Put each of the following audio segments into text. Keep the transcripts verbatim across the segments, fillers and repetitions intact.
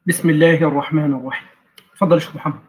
بسم الله الرحمن الرحيم. تفضل يا شيخ محمد.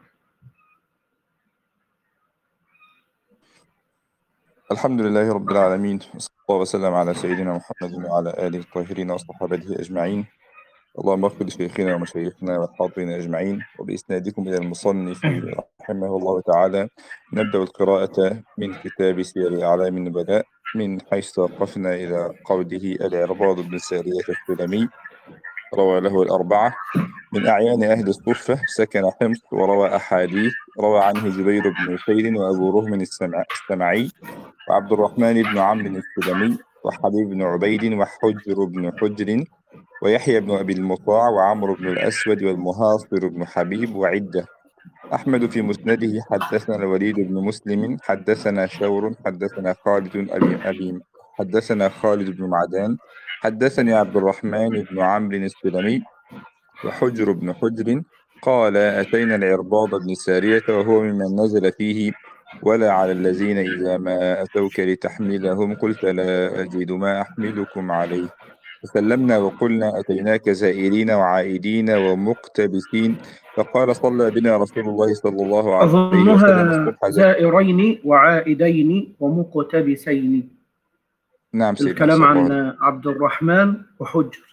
الحمد لله رب العالمين، وصلى الله وسلم على سيدنا محمد وعلى آله الطاهرين وصحابته أجمعين. اللهم اغفر لشيخنا ومشايخنا والحاضرين أجمعين. وبإسنادكم إلى المصنف أهلا. رحمه الله تعالى نبدأ القراءة من كتاب سير أعلام النبلاء من حيث توقفنا إلى قوله: العرباض بن سارية السلمي روى له الأربعة من أعيان أهل الصفة، سكن حمص، وروى أحاديث. روى عنه جبير بن نفيل وأبو رهم السمع السمعي وعبد الرحمن بن عمرو السلمي وحبيب بن عبيد وحجر بن حجر ويحيى بن أبي المطاع وعمرو بن الأسود والمهاصر بن حبيب وعدة. أحمد في مسنده: حدثنا الوليد بن مسلم حدثنا ثور حدثنا خالد أبي أبي حدثنا خالد بن معدان حدثني عبد الرحمن بن عمرو السلمي وحجر بن حجر قال: أتينا العرباض بن سارية وهو ممن نزل فيه: ولا على الذين إذا ما أتوك لتحملهم قلت لا أجد ما أحملكم عليه، فسلمنا وقلنا: أتيناك زائرين وعائدين ومقتبسين، فقال: صلى بنا رسول الله صلى الله عليه وسلم أظنها الصبح ذات. زائرين وعائدين ومقتبسين. نعم سيدنا، الكلام أحسن الله عن عليكم. عبد الرحمن وحجر.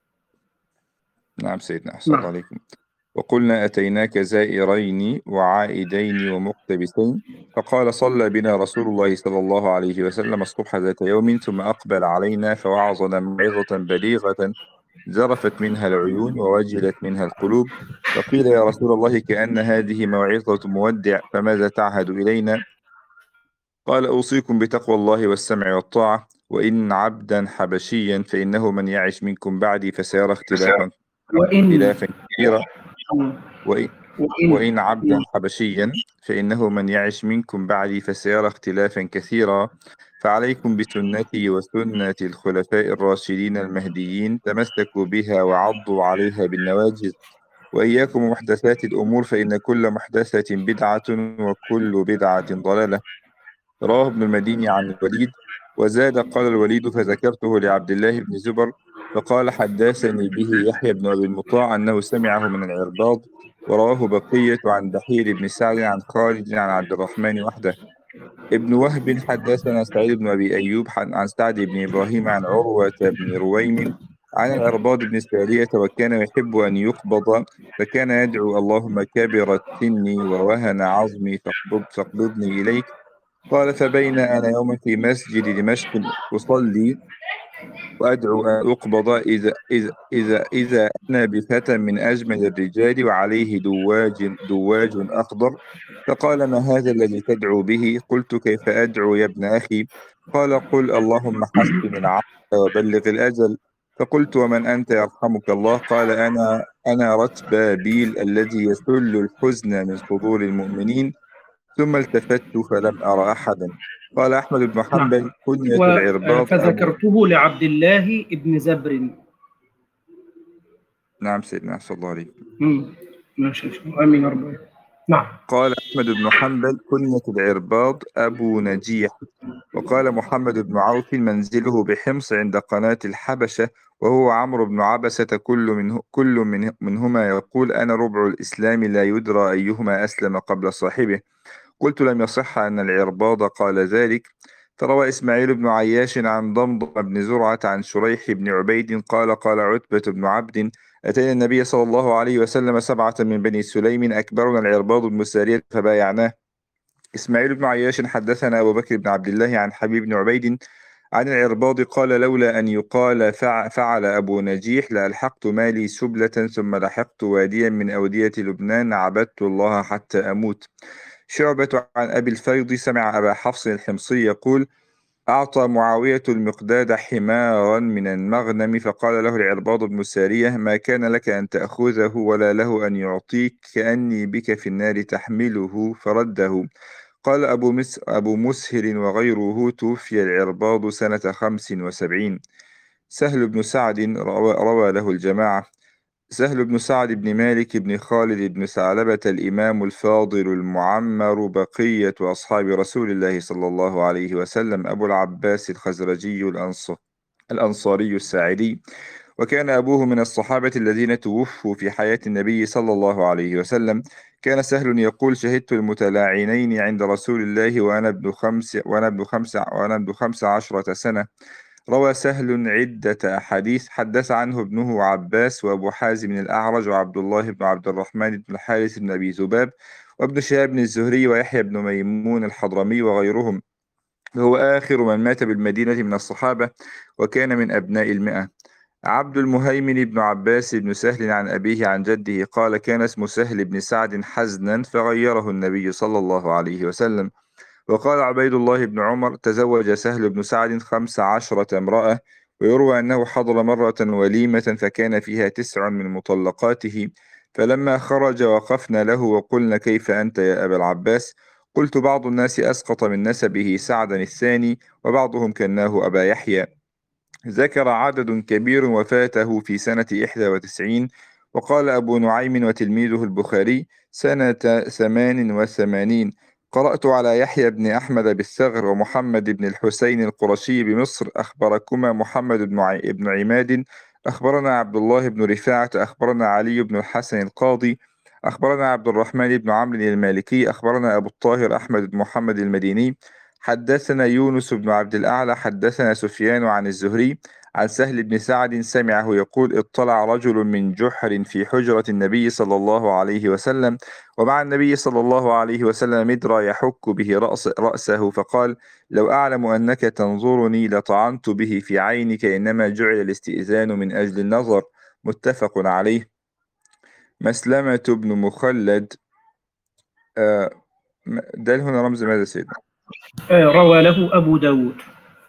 نعم سيدنا، أحسن الله نعم. عليكم. وقلنا: أتيناك زائرين وعائدين ومقتبسين، فقال: صلى بنا رسول الله صلى الله عليه وسلم الصبح ذات يوم ثم أقبل علينا فوعظنا موعظة بليغة ذرفت منها العيون ووجلت منها القلوب. فقيل: يا رسول الله، كأن هذه موعظة مودع، فماذا تعهد إلينا؟ قال: أوصيكم بتقوى الله والسمع والطاعة، وإن عبدا حبشيا فإنه من يعش منكم بعدي فسيرى اختلافا وإن اختلافا كثيرا. وإن وإن وإن عبدا حبشيا فإنه من يعش منكم بعدي فسيرى اختلافا كثيرا، فعليكم بسنتي وسنة الخلفاء الراشدين المهديين، تمسكوا بها وعضوا عليها بالنواجذ، وإياكم ومحدثات الأمور، فإن كل محدثة بدعة وكل بدعة ضلالة. رواه ابن المديني عن الوليد. وزاد: قال الوليد: فذكرته لعبد الله بن زبر، فقال: حدثني به يحيى بن أبي المطاع أنه سمعه من العرباض. ورواه بقية عن بحير بن سعد عن خالد عن عبد الرحمن وحده. ابن وهب حدثنا سعيد بن أبي أيوب عن سعد بن إبراهيم عن عروة بن رويم عن العرباض بن سارية، وكان يحب أن يقبض، فكان يدعو: اللهم كبرت سني ووهن عظمي فاقبض فاقبضني إليك. قال: فبين أنا يوما في مسجد دمشق أصلي وأدعو أن أقبض، إذا إذا إذا إذا أنا بفتى من أجمل الرجال وعليه دواج دواج أخضر، فقال: ما هذا الذي تدعو به؟ قلت: كيف أدعو يا ابن أخي؟ قال: قل: اللهم حسن العمل وبلغ الأجل. فقلت: ومن أنت يرحمك الله؟ قال: أنا أنا رتبابيل الذي يسل الحزن من صدور المؤمنين. ثم التفت فلم أرى أحدا. قال أحمد بن نعم. حنبل: كنية و- العرباض أبو. فذكرته لعبد الله بن زبر. نعم سيدنا، صلى الله عليه. مم. ماشي. آمين يا رب. نعم. قال أحمد بن حنبل: كنية العرباض أبو نجيح. وقال محمد بن عوف: منزله بحمص عند قناة الحبشة، وهو عمرو بن عبسة. كل منه كل من منهما يقول: أنا ربع الإسلام، لا يدرى أيهما أسلم قبل صاحبه. قلت: لم يصح أن العرباض قال ذلك. فروى إسماعيل بن عياش عن ضمضم بن زرعة عن شريح بن عبيد قال: قال عتبة بن عبد: أتينا النبي صلى الله عليه وسلم سبعة من بني سليم أكبرنا العرباض بن سارية فبايعناه. إسماعيل بن عياش حدثنا أبو بكر بن عبد الله عن حبيب بن عبيد عن العرباض قال: لولا أن يقال فع فعل أبو نجيح لألحقت مالي سبلة، ثم لحقت واديا من أودية لبنان، عبدت الله حتى أموت. شعبة عن أبي الفيض سمع أبا حفص الحمصي يقول: أعطى معاوية المقداد حمارا من المغنم، فقال له العرباض بن سارية: ما كان لك أن تأخذه ولا له أن يعطيك، كأني بك في النار تحمله، فرده. قال أبو, مس أبو مسهر وغيره: توفي العرباض سنة خمس وسبعين. سهل بن سعد روى, روى له الجماعة. سهل بن سعد بن مالك بن خالد بن ثعلبة الإمام الفاضل المعمر بقية أصحاب رسول الله صلى الله عليه وسلم، أبو العباس الخزرجي الأنصاري الأنصاري الساعدي، وكان أبوه من الصحابة الذين توفوا في حياة النبي صلى الله عليه وسلم. كان سهل يقول: شهدت المتلاعنين عند رسول الله وأنا ابن خمس وأنا ابن خمس وأنا ابن خمس عشرة سنة. روى سهل عدة أحاديث حدث عنه ابنه عباس وأبو حازم الأعرج وعبد الله بن عبد الرحمن بن الحارث بن أبي ذباب وابن شهاب بن الزهري ويحيى بن ميمون الحضرمي وغيرهم. هو آخر من مات بالمدينة من الصحابة، وكان من أبناء المئة. عبد المهيمن بن عباس بن سهل عن أبيه عن جده قال: كان اسم سهل بن سعد حزنا فغيره النبي صلى الله عليه وسلم. وقال عبيد الله بن عمر: تزوج سهل بن سعد خمس عشرة امرأة، ويروى أنه حضر مرة وليمة فكان فيها تسع من مطلقاته، فلما خرج وقفنا له وقلنا: كيف أنت يا أبا العباس؟ قلت: بعض الناس أسقط من نسبه سعدا الثاني، وبعضهم كناه أبا يحيى. ذكر عدد كبير وفاته في سنة إحدى وتسعين. وقال أبو نعيم وتلميذه البخاري: سنة ثمان وثمانين. قرأت على يحيى بن أحمد بالثغر ومحمد بن الحسين القرشي بمصر. أخبركما محمد بن عي... بن عماد. أخبرنا عبد الله بن رفاعة. أخبرنا علي بن الحسن القاضي. أخبرنا عبد الرحمن بن عمرو المالكي. أخبرنا أبو الطاهر أحمد بن محمد المديني. حدثنا يونس بن عبد الأعلى. حدثنا سفيان عن الزهري عن سهل بن سعد سمعه يقول: اطلع رجل من جحر في حجرة النبي صلى الله عليه وسلم، ومع النبي صلى الله عليه وسلم مدرى يحك به رأس رأسه، فقال: لو أعلم أنك تنظرني لطعنت به في عينك، إنما جعل الاستئذان من أجل النظر. متفق عليه. مسلمة بن مخلد. آه دال هنا رمز ماذا سيدنا؟ آه، روى له أبو داود.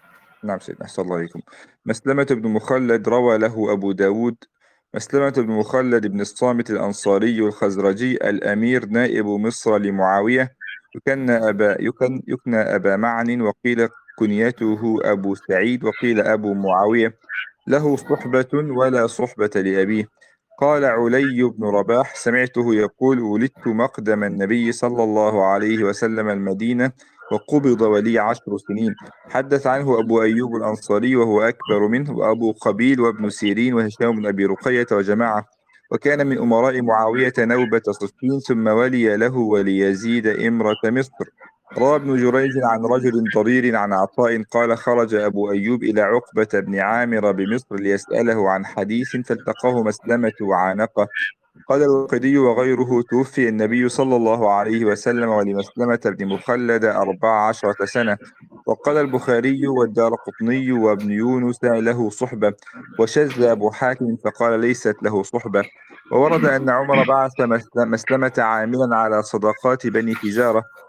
نعم سيدنا، أحسن الله عليكم. مسلمة بن مخلد روى له أبو داود. مسلمة بن مخلد بن الصامت الأنصاري الخزرجي الأمير نائب مصر لمعاوية، يكنى أبا, يكن يكنى أبا معن، وقيل كنيته أبو سعيد، وقيل أبو معاوية. له صحبة ولا صحبة لأبيه. قال علي بن رباح: سمعته يقول: ولدت مقدم النبي صلى الله عليه وسلم المدينة، وقبض ولي عشر سنين. حدث عنه أبو أيوب الأنصاري وهو أكبر منه، وأبو قبيل وابن سيرين وهشام بن أبي رقية وجماعة. وكان من أمراء معاوية نوبة صفين، ثم ولي له وليزيد إمرة مصر. روى ابن جريج عن رجل ضرير عن عطاء قال: خرج أبو أيوب إلى عقبة بن عامر بمصر ليسأله عن حديث، فالتقاه مسلمة وعانقه. قال الوقدي وغيره: توفي النبي صلى الله عليه وسلم ولمسلمة بن مخلد أربع عشرة سنة. وقال البخاري والدارقطني وابن يونس: له صحبة. وشذ أبو حاتم فقال: ليست له صحبة. وورد أن عمر بعث مسلمة عاملا على صداقات بني فزارة.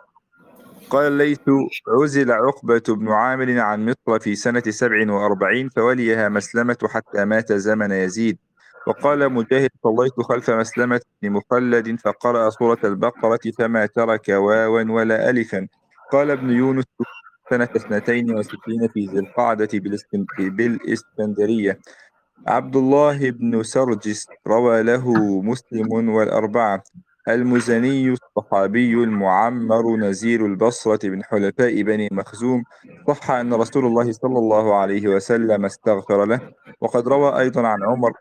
قال الليث: عزل عقبة بن عامر عن مصر في سنة سبع وأربعين، فوليها مسلمة حتى مات زمن يزيد. وقال مجاهد: صليت خلف مسلمة بن مخلد فقرأ سورة البقرة فما ترك واوا ولا ألفا. قال ابن يونس: سنة اثنتين وستين في ذي القعدة بالإسكن- بالإسكندرية. عبد الله بن سرجس روى له مسلم والأربعة. المزني الصحابي المعمر نزيل البصرة من حلفاء بني مخزوم، صح أن رسول الله صلى الله عليه وسلم استغفر له. وقد روى أيضا عن عمر.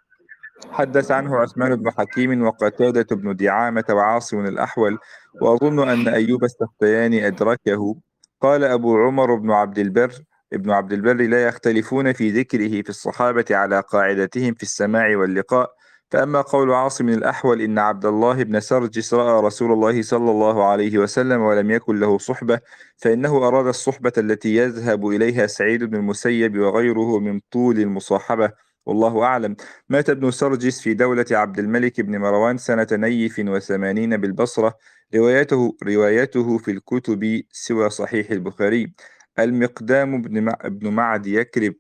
حدث عنه عثمان بن حكيم وقتادة بن دعامة وعاصم الأحول، وأظن أن أيوب السختياني أدركه. قال أبو عمر بن عبد البر ابن عبد البر: لا يختلفون في ذكره في الصحابة على قاعدتهم في السماع واللقاء. فأما قول عاصم الأحول إن عبد الله بن سرجس رأى رسول الله صلى الله عليه وسلم ولم يكن له صحبة، فإنه أراد الصحبة التي يذهب إليها سعيد بن المسيب وغيره من طول المصاحبة، والله أعلم. مات ابن سرجس في دولة عبد الملك بن مروان سنة نيف وثمانين بالبصرة. روايته روايته في الكتب سوى صحيح البخاري. المقدام بن مع ابن معد يكرب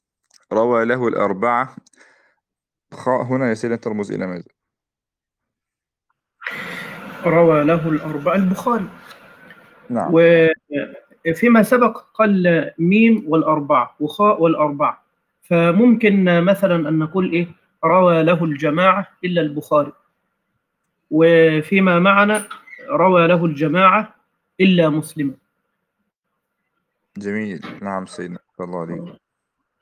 روى له الأربعة. خاء هنا يا سيدنا ترمز إلى ماذا؟ روى له الأربعة البخاري. نعم. وفيما سبق قال ميم والأربعة وخاء والأربعة، فممكن مثلا أن نقول إيه روى له الجماعة إلا البخاري، وفيما معنا روى له الجماعة إلا مسلم. جميل. نعم سيدنا، صلى الله عليه. نعم.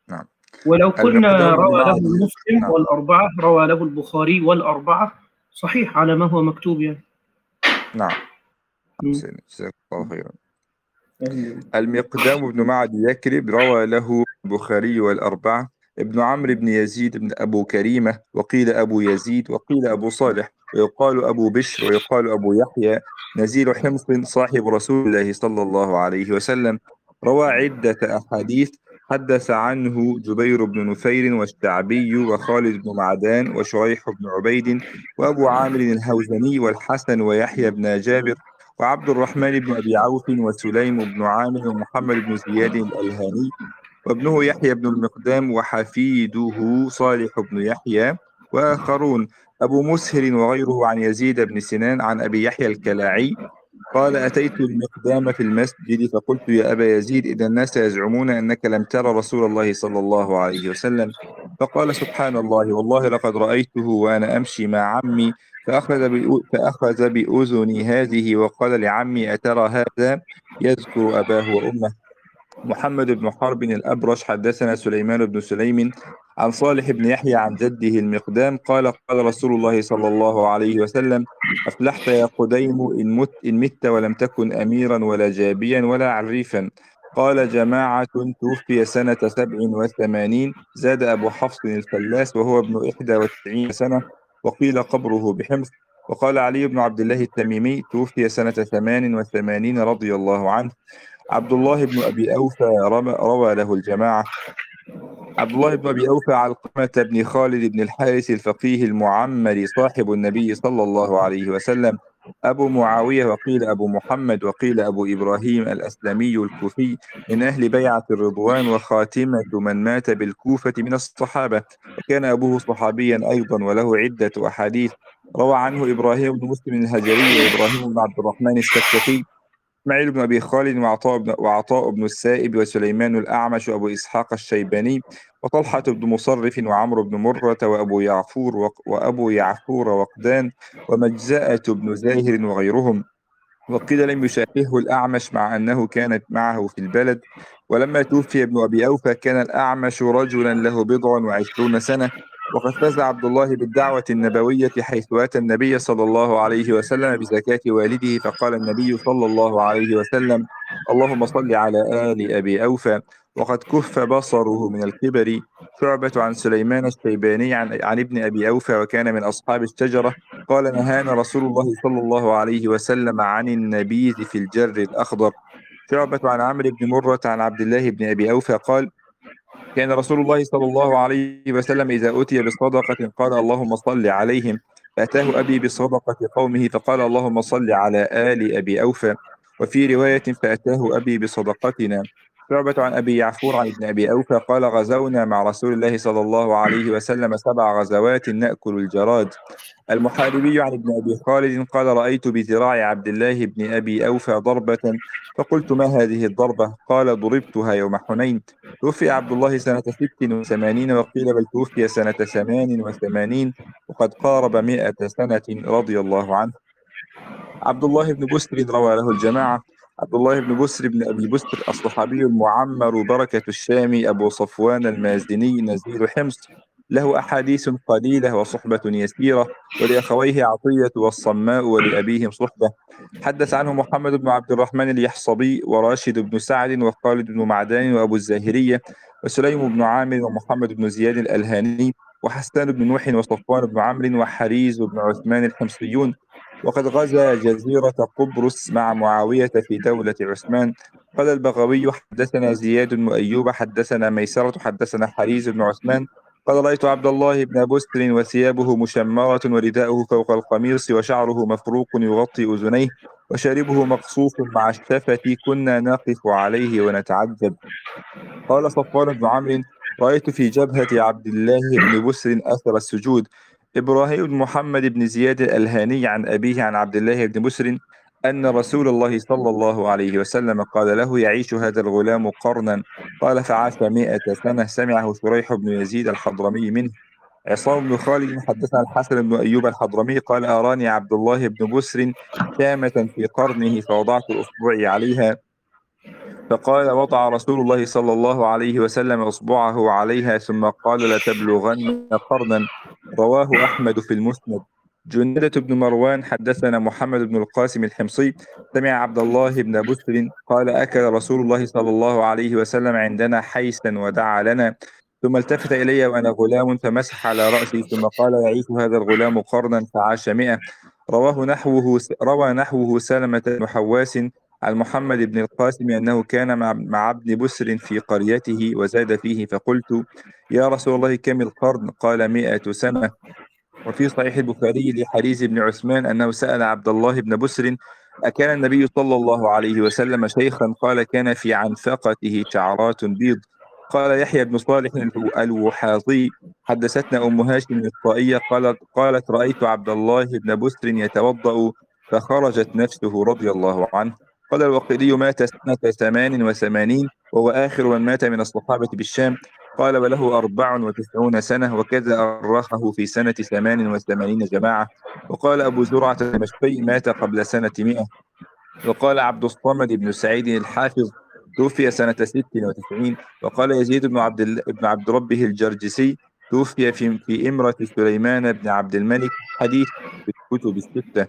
ولو قلنا المقدام بن روى له معدي. مسلم نعم والأربعة، روى له البخاري والأربعة، صحيح على ما هو مكتوب يعني. نعم. مم. حسين، جزاك الله خيرا. أيوة. المقدام بن معدي يكرب روى له البخاري والأربعة. ابن عمرو بن يزيد بن أبو كريمة، وقيل أبو يزيد، وقيل أبو صالح، ويقال أبو بشر، ويقال أبو يحيى، نزيل حمص، صاحب رسول الله صلى الله عليه وسلم، روى عدة أحاديث. حدث عنه جبير بن نفير والشعبي وخالد بن معدان وشريح بن عبيد وأبو عامر الهوزني والحسن ويحيى بن جابر وعبد الرحمن بن أبي عوف وسليم بن عامر ومحمد بن زياد الألهاني وابنه يحيى بن المقدام وحفيده صالح بن يحيى وآخرون. أبو مسهر وغيره عن يزيد بن سنان عن أبي يحيى الكلاعي قال: أتيت المقدام في المسجد فقلت: يا أبا يزيد، إن الناس يزعمون أنك لم تر رسول الله صلى الله عليه وسلم. فقال: سبحان الله، والله لقد رأيته وأنا أمشي مع عمي، فأخذ بأ- فأخذ بأذني هذه وقال لعمي: أترى هذا؟ يذكر أباه وأمه. محمد بن حرب الأبرش حدثنا سليمان بن سليم عن صالح بن يحيى عن جده المقدام قال: قال رسول الله صلى الله عليه وسلم: أفلحت يا قديم إن مت إن مت ولم تكن أميرا ولا جابيا ولا عريفا. قال جماعة: توفي سنة سبع وثمانين، زاد أبو حفص الفلاس وهو ابن إحدى وتسعين سنة، وقيل قبره بحمص. وقال علي بن عبد الله التميمي: توفي سنة ثمان وثمانين رضي الله عنه. عبد الله بن أبي أوفى رم- روى له الجماعة. عبد الله بن أبي أوفى علقمة بن خالد بن الحارث الفقيه المعمر صاحب النبي صلى الله عليه وسلم، أبو معاوية، وقيل أبو محمد، وقيل أبو إبراهيم الأسلمي الكوفي، من أهل بيعة الرضوان، وخاتمة من مات بالكوفة من الصحابة، وكان أبوه صحابيا أيضا، وله عدة أحاديث. روى عنه إبراهيم بن مسلم الهجري، وإبراهيم بن عبد الرحمن السكفي، إسماعيل بن أبي خالد، وعطاء بن, وعطاء بن السائب، وسليمان الأعمش، وأبو إسحاق الشيباني، وطلحة بن مصرف، وعمرو بن مرة، وأبو يعفور وق- وأبو يعفور وقدان، ومجزأة بن زاهر وغيرهم. وقيل لم يشافهه الأعمش مع أنه كانت معه في البلد. ولما توفي ابن أبي أوفى كان الأعمش رجلا له بضع وعشرون سنة. وقد فاز عبد الله بالدعوة النبوية حيث أتى النبي صلى الله عليه وسلم بزكاة والده، فقال النبي صلى الله عليه وسلم: اللهم صل على آل أبي أوفى. وقد كف بصره من الكبر. شعبة عن سليمان الشيباني عن, عن ابن أبي أوفى وكان من أصحاب الشجرة قال: نهانا رسول الله صلى الله عليه وسلم عن النبيذ في الجر الأخضر. شعبة عن عمرو بن مرة عن عبد الله بن أبي أوفى قال: كان رسول الله صلى الله عليه وسلم إذا أتي بصدقة قال: اللهم صل عليهم. فأتاه أبي بصدقة قومه فقال: اللهم صل على آل أبي أوفى. وفي رواية: فأتاه أبي بصدقتنا. شعبة عن أبي يعفور عن ابن أبي أوفى قال: غزونا مع رسول الله صلى الله عليه وسلم سبع غزوات نأكل الجراد. المحاربي عن ابن أبي خالد قال: رأيت بذراع عبد الله بن أبي أوفى ضربة، فقلت: ما هذه الضربة؟ قال: ضربتها يوم حنين. توفي عبد الله سنة ست وثمانين، وقيل بل توفي سنة ثمان وثمانين، وقد قارب مئة سنة رضي الله عنه. عبد الله بن بسر روى له الجماعة. عبد الله بن بسر بن أبي بسر الصحابي المعمر بركة الشامي أبو صفوان المازني نزيل حمص، له أحاديث قليلة وصحبة يسيرة، ولأخويه عطية والصماء، ولأبيهم صحبة. حدث عنه محمد بن عبد الرحمن اليحصبي، وراشد بن سعد، وخالد بن معدان، وأبو الزاهرية، وسليم بن عامر، ومحمد بن زياد الألهاني، وحسان بن نوح، وصفوان بن عمرو، وحريز بن عثمان الحمصيون. وقد غزا جزيرة قبرص مع معاوية في دولة عثمان. قال البغوي: حدثنا زياد بن أيوب حدثنا ميسرة حدثنا حريز بن عثمان قال: رأيت عبد الله بن بسر وثيابه مشمرة ورداؤه فوق القميص وشعره مفروق يغطي أذنيه وشاربه مقصوف مع الشفة، كنا نقف عليه ونتعجب. قال صفوان بن عمرو: رأيت في جبهة عبد الله بن بسر أثر السجود. إبراهيم بن محمد بن زياد الألهاني عن أبيه عن عبد الله بن بسر أن رسول الله صلى الله عليه وسلم قال له: يعيش هذا الغلام قرنا. قال: فعاش مئة سنة. سمعه شريح بن يزيد الحضرمي منه. عصام بن خالد حدثنا الحسن بن أيوب الحضرمي قال: أراني عبد الله بن بسر شامة في قرنه فوضعت إصبعي عليها فقال: وضع رسول الله صلى الله عليه وسلم إصبعه عليها ثم قال: لتبلغن قرنا. رواه أحمد في المسند. جنيدة بن مروان حدثنا محمد بن القاسم الحمصي سمع عبد الله بن بسر قال: أكل رسول الله صلى الله عليه وسلم عندنا حيسا ودعا لنا، ثم التفت إلي وأنا غلام فمسح على رأسي ثم قال: يعيش هذا الغلام قرنا فعاش مئة. رواه نحوه روى نحوه سلمة بن حواس عن محمد بن القاسم أنه كان مع, مع ابن بسر في قريته وزاد فيه، فقلت: يا رسول الله كم القرن؟ قال: مئة سنة. وفي صحيح البخاري لحديث بن عثمان أنه سأل عبد الله بن بسر: أكان النبي صلى الله عليه وسلم شيخا؟ قال: كان في عنفقته شعرات بيض. قال يحيى بن صالح الوحاضي حدثتنا أم هاشم الطائية قالت قالت رأيت عبد الله بن بسر يتوضأ فخرجت نفسه رضي الله عنه. قال الوقيدي: مات سنة ثمان وثمانين وهو آخر من مات من الصحابة بالشام. قال: وله أربع وتسعون سنة، وكذا أرخه في سنة ثمان وثمانين جماعة. وقال أبو زرعة الدمشقي: مات قبل سنة مئة. وقال عبد الصمد بن سعيد الحافظ: توفي سنة ست وتسعين. وقال يزيد بن عبد ال- بن عبد ربه الجرجسي: توفي في في إمرة سليمان بن عبد الملك. حديث في الكتب الستة.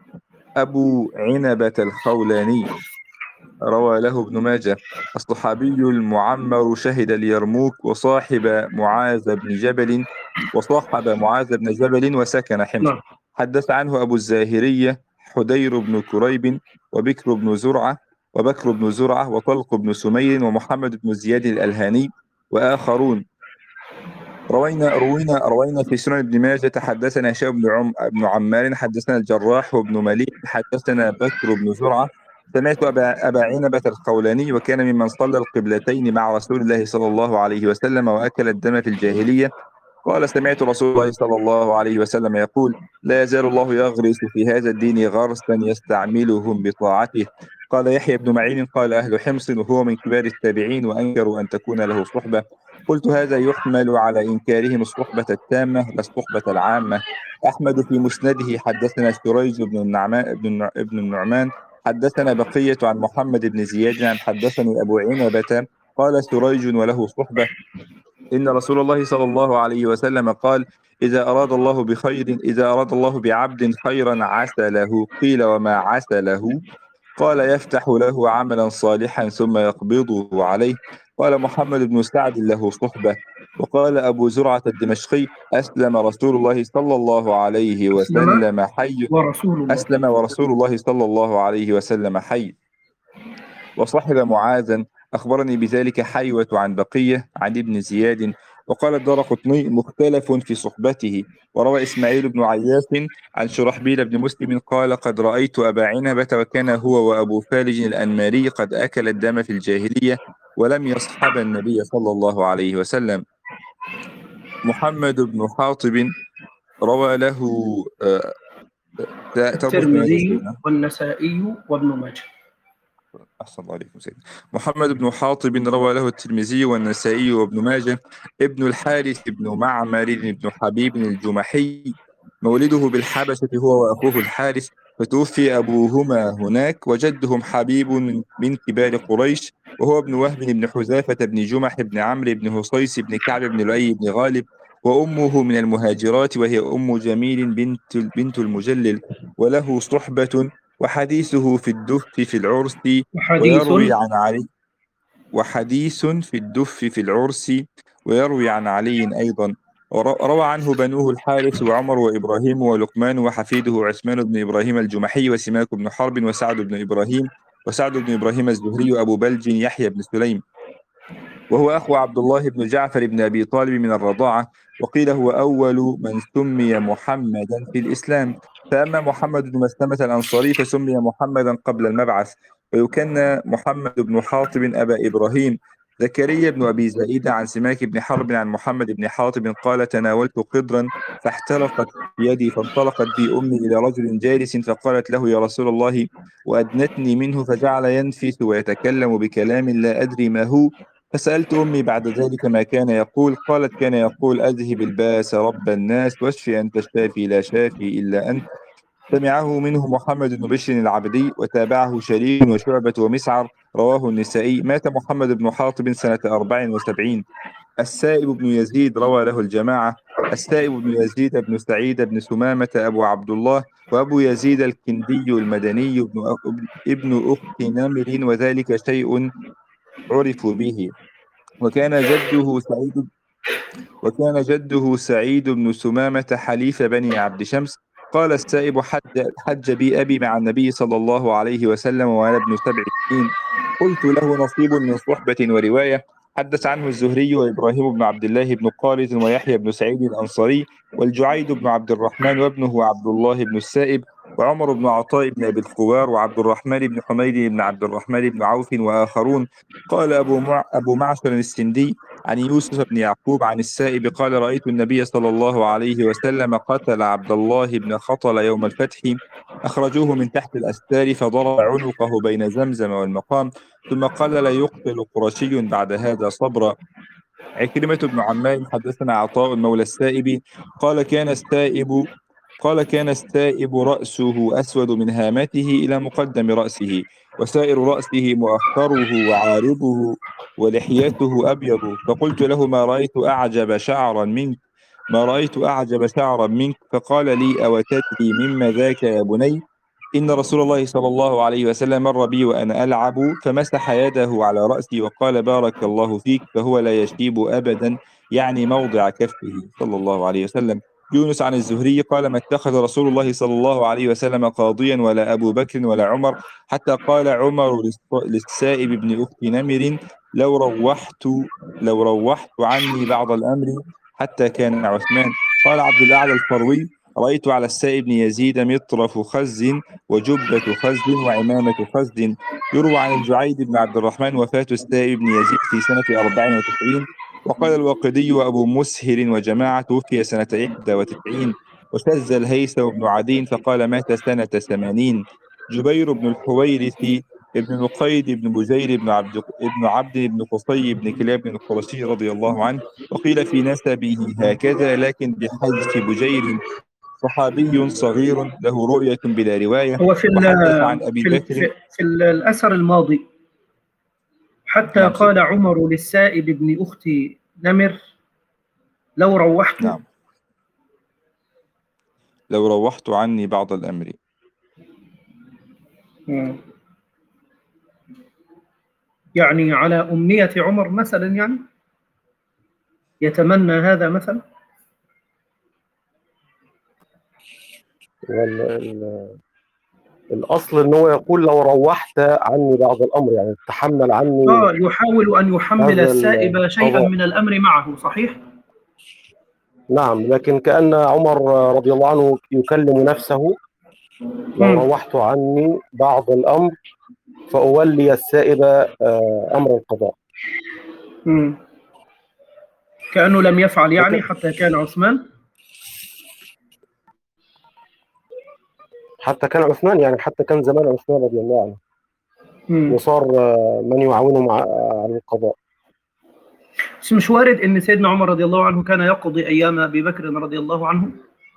أبو عنبة الخولاني روى له ابن ماجه: الصحابي المعمر شهد اليرموك وصاحب معاذ بن جبل وصاحب معاذ بن جبل وسكن حمص. نعم. حدث عنه أبو الزاهرية حدير بن كريب وبكر بن زرعة وبكر بن زرعة وطلق بن سمير ومحمد بن زياد الألهاني وآخرون. روينا روينا روينا في سنن ابن ماجه: حدثنا هشام بن عم بن عمار حدثنا الجراح وابن مليك حدثنا بكر بن زرعة سمعت أبا, أبا عنبة الخولاني وكان ممن صلى القبلتين مع رسول الله صلى الله عليه وسلم وأكل الدم في الجاهلية. قال: سمعت رسول الله صلى الله عليه وسلم يقول: لا يزال الله يغرس في هذا الدين غرسا يستعملهم بطاعته. قال يحيى بن معين: قال أهل حمص وهو من كبار التابعين وأنكروا أن تكون له صحبة. قلت: هذا يحمل على إنكارهم الصحبة التامة لا الصحبة العامة. أحمد في مسنده حدثنا شريج بن النعمان بن النع- بن النعمان حدثنا بقية عن محمد بن زياد عن حدثني أبو عنبة قال شريج وله صحبة إن رسول الله صلى الله عليه وسلم قال: إذا أراد الله بخير إذا أراد الله بعبد خيرا عسله. قيل: وما عسله؟ قال: يفتح له عملا صالحا ثم يقبضه عليه. قال محمد بن سعد: له صحبة. وقال أبو زرعة الدمشقي: أسلم رسول الله صلى الله عليه أسلم وسلم حي ورسول الله. أسلم ورسول الله صلى الله عليه وسلم حي وصحب معاذا. أخبرني بذلك حيوة عن بقية عن ابن زياد. وقال الدارقطني: مختلف في صحبته. وروى إسماعيل بن عياش عن شرحبيل بن مسلم قال: قد رأيت أبا عنبة وكان هو وأبو فالج الأنماري قد أكل الدم في الجاهلية ولم يصحب النبي صلى الله عليه وسلم. محمد بن حاطب روى له آه، آه، تربط ابن ماجه الترمذي سيدنا. والنسائي وابن ماجه. أحسن الله عليكم سيدنا. محمد بن حاطب روى له الترمذي والنسائي وابن ماجه. ابن الحارث بن معمر بن حبيب الجمحي مولده بالحبشة هو وأخوه الحارث، فتوفي أبوهما هناك، وجدهم حبيب من, من كبار قريش وهو ابن وهب بن حذافة بن جمح بن عمرو بن هصيس بن كعب بن لؤي بن غالب، وأمه من المهاجرات وهي أم جميل بنت بنت المجلل، وله صحبة. وحديثه في الدف في العرس وحديث ويروي عن علي وحديث في الدف في العرس ويروي عن علي أيضا. ور- روى عنه بنوه الحارث وعمر وإبراهيم ولقمان وحفيده عثمان بن إبراهيم الجمحي وسماك بن حرب وسعد بن إبراهيم وسعد بن إبراهيم الزهري وأبو بلج يحيى بن سليم، وهو أخو عبد الله بن جعفر بن أبي طالب من الرضاعة. وقيل هو أول من سمي محمدا في الإسلام. فأما محمد بن مسلمة الأنصاري فسمي محمدا قبل المبعث، ويكنى محمد بن حاطب أبا إبراهيم. زكريا بن أبي زائدة عن سماك بن حرب عن محمد بن حاطب قال: تناولت قدرا فاحترقت يدي فانطلقت بي أمي إلى رجل جالس فقالت له: يا رسول الله، وأدنتني منه فجعل ينفث ويتكلم بكلام لا أدري ما هو. فسألت أمي بعد ذلك ما كان يقول، قالت: كان يقول: أذهب الباس رب الناس واشفي أنت الشافي لا شافي إلا أنت. سمعه منه محمد بن بشر العبدي، وتابعه شريك وشعبة ومسعر. رواه النسائي. مات محمد بن حاطب سنة أربع وسبعين. السائب بن يزيد روى له الجماعة. السائب بن يزيد بن سعيد بن سمامة أبو عبد الله، وأبو يزيد الكندي المدني ابن ابن أخت نمر، وذلك شيء عرفوا به. وكان جده سعيد وكان جده سعيد بن سمامة حليف بني عبد شمس. قال السائب: حج, حج بي أبي مع النبي صلى الله عليه وسلم وأنا ابن سبع سنين. قلت له نصيب من صحبة ورواية. حدث عنه الزهري وإبراهيم بن عبد الله بن خالد ويحيى بن سعيد الأنصاري والجعيد بن عبد الرحمن وابنه عبد الله بن السائب وعمر بن عطاء بن أبي الخوار وعبد الرحمن بن حميد بن عبد الرحمن بن عوف وآخرون. قال أبو, مع أبو معشر السندي عن يوسف بن يعقوب عن السائب قال: رأيت النبي صلى الله عليه وسلم قتل عبد الله بن خطل يوم الفتح. أخرجوه من تحت الأستار فضرب عنقه بين زمزم والمقام، ثم قال: لا يقتل قرشي بعد هذا صبرا. عكرمة بن عمار حدثنا عطاء مولى السائب قال: كان السائب قال كان السائب رأسه أسود من هامته إلى مقدم رأسه، وسائر رأسه مؤخره وعارضه، ولحيته أبيض. فقلت له: ما رأيت أعجب شعرا منك ما رأيت أعجب شعرا منك فقال لي: أو تدري مما ذاك يا بني؟ إن رسول الله صلى الله عليه وسلم مر بي وأنا ألعب فمسح يده على رأسي وقال: بارك الله فيك، فهو لا يشيب أبدا، يعني موضع كفه صلى الله عليه وسلم. يونس عن الزهري قال: ما اتخذ رسول الله صلى الله عليه وسلم قاضيا ولا أبو بكر ولا عمر، حتى قال عمر للسائب بن أخت نمر: لو روحت لو روحت عني بعض الأمر حتى كان عثمان. قال عبد الأعلى الفروي: رأيت على السائب بن يزيد مطرف خز وجبة خز وعمامة خز. يروى عن الجعيد بن عبد الرحمن وفاة السائب بن يزيد في سنة أربع وتسعين. وقال الواقدي وأبو مسهر وجماعة توفي سنة إحدى وتسعين. وشذ الهيثم بن عدي فقال: مات سنة ثمانين. جبير بن الحويرث ابن نقيد بن بجير بن عبد ابن عبد بن قصي بن كلاب القرشي رضي الله عنه. وقيل في نسبه هكذا، لكن بحذف بجير: صحابي صغير له رؤية بلا رواية. هو في ال وحدث عن أبي في ال بكر. في, في ال- الأثر الماضي حتى نعم قال سيدي. عمر للسائب بن أخت نمر: لو روحت. نعم، لو روحت عني بعض الأمر. مم. يعني على أمنية عمر مثلا، يعني يتمنى هذا مثلا. وال- ال- الأصل إن هو يقول: لو روحت عني بعض الأمر، يعني تحمل عني آه يحاول أن يحمل هذا السائب شيئا القضاء. من الأمر معه، صحيح؟ نعم، لكن كأن عمر رضي الله عنه يكلم نفسه: لو مم. روحت عني بعض الأمر فأولي السائب آه، أمر القضاء. مم. كأنه لم يفعل يعني لكن حتى كان عثمان. حتى كان عثمان، يعني حتى كان زمان عثمان رضي الله عنه، مم. وصار آه، من يعاونه مع على القضاء. بس مش وارد أن سيدنا عمر رضي الله عنه كان يقضي أيام أبي بكر رضي الله عنه،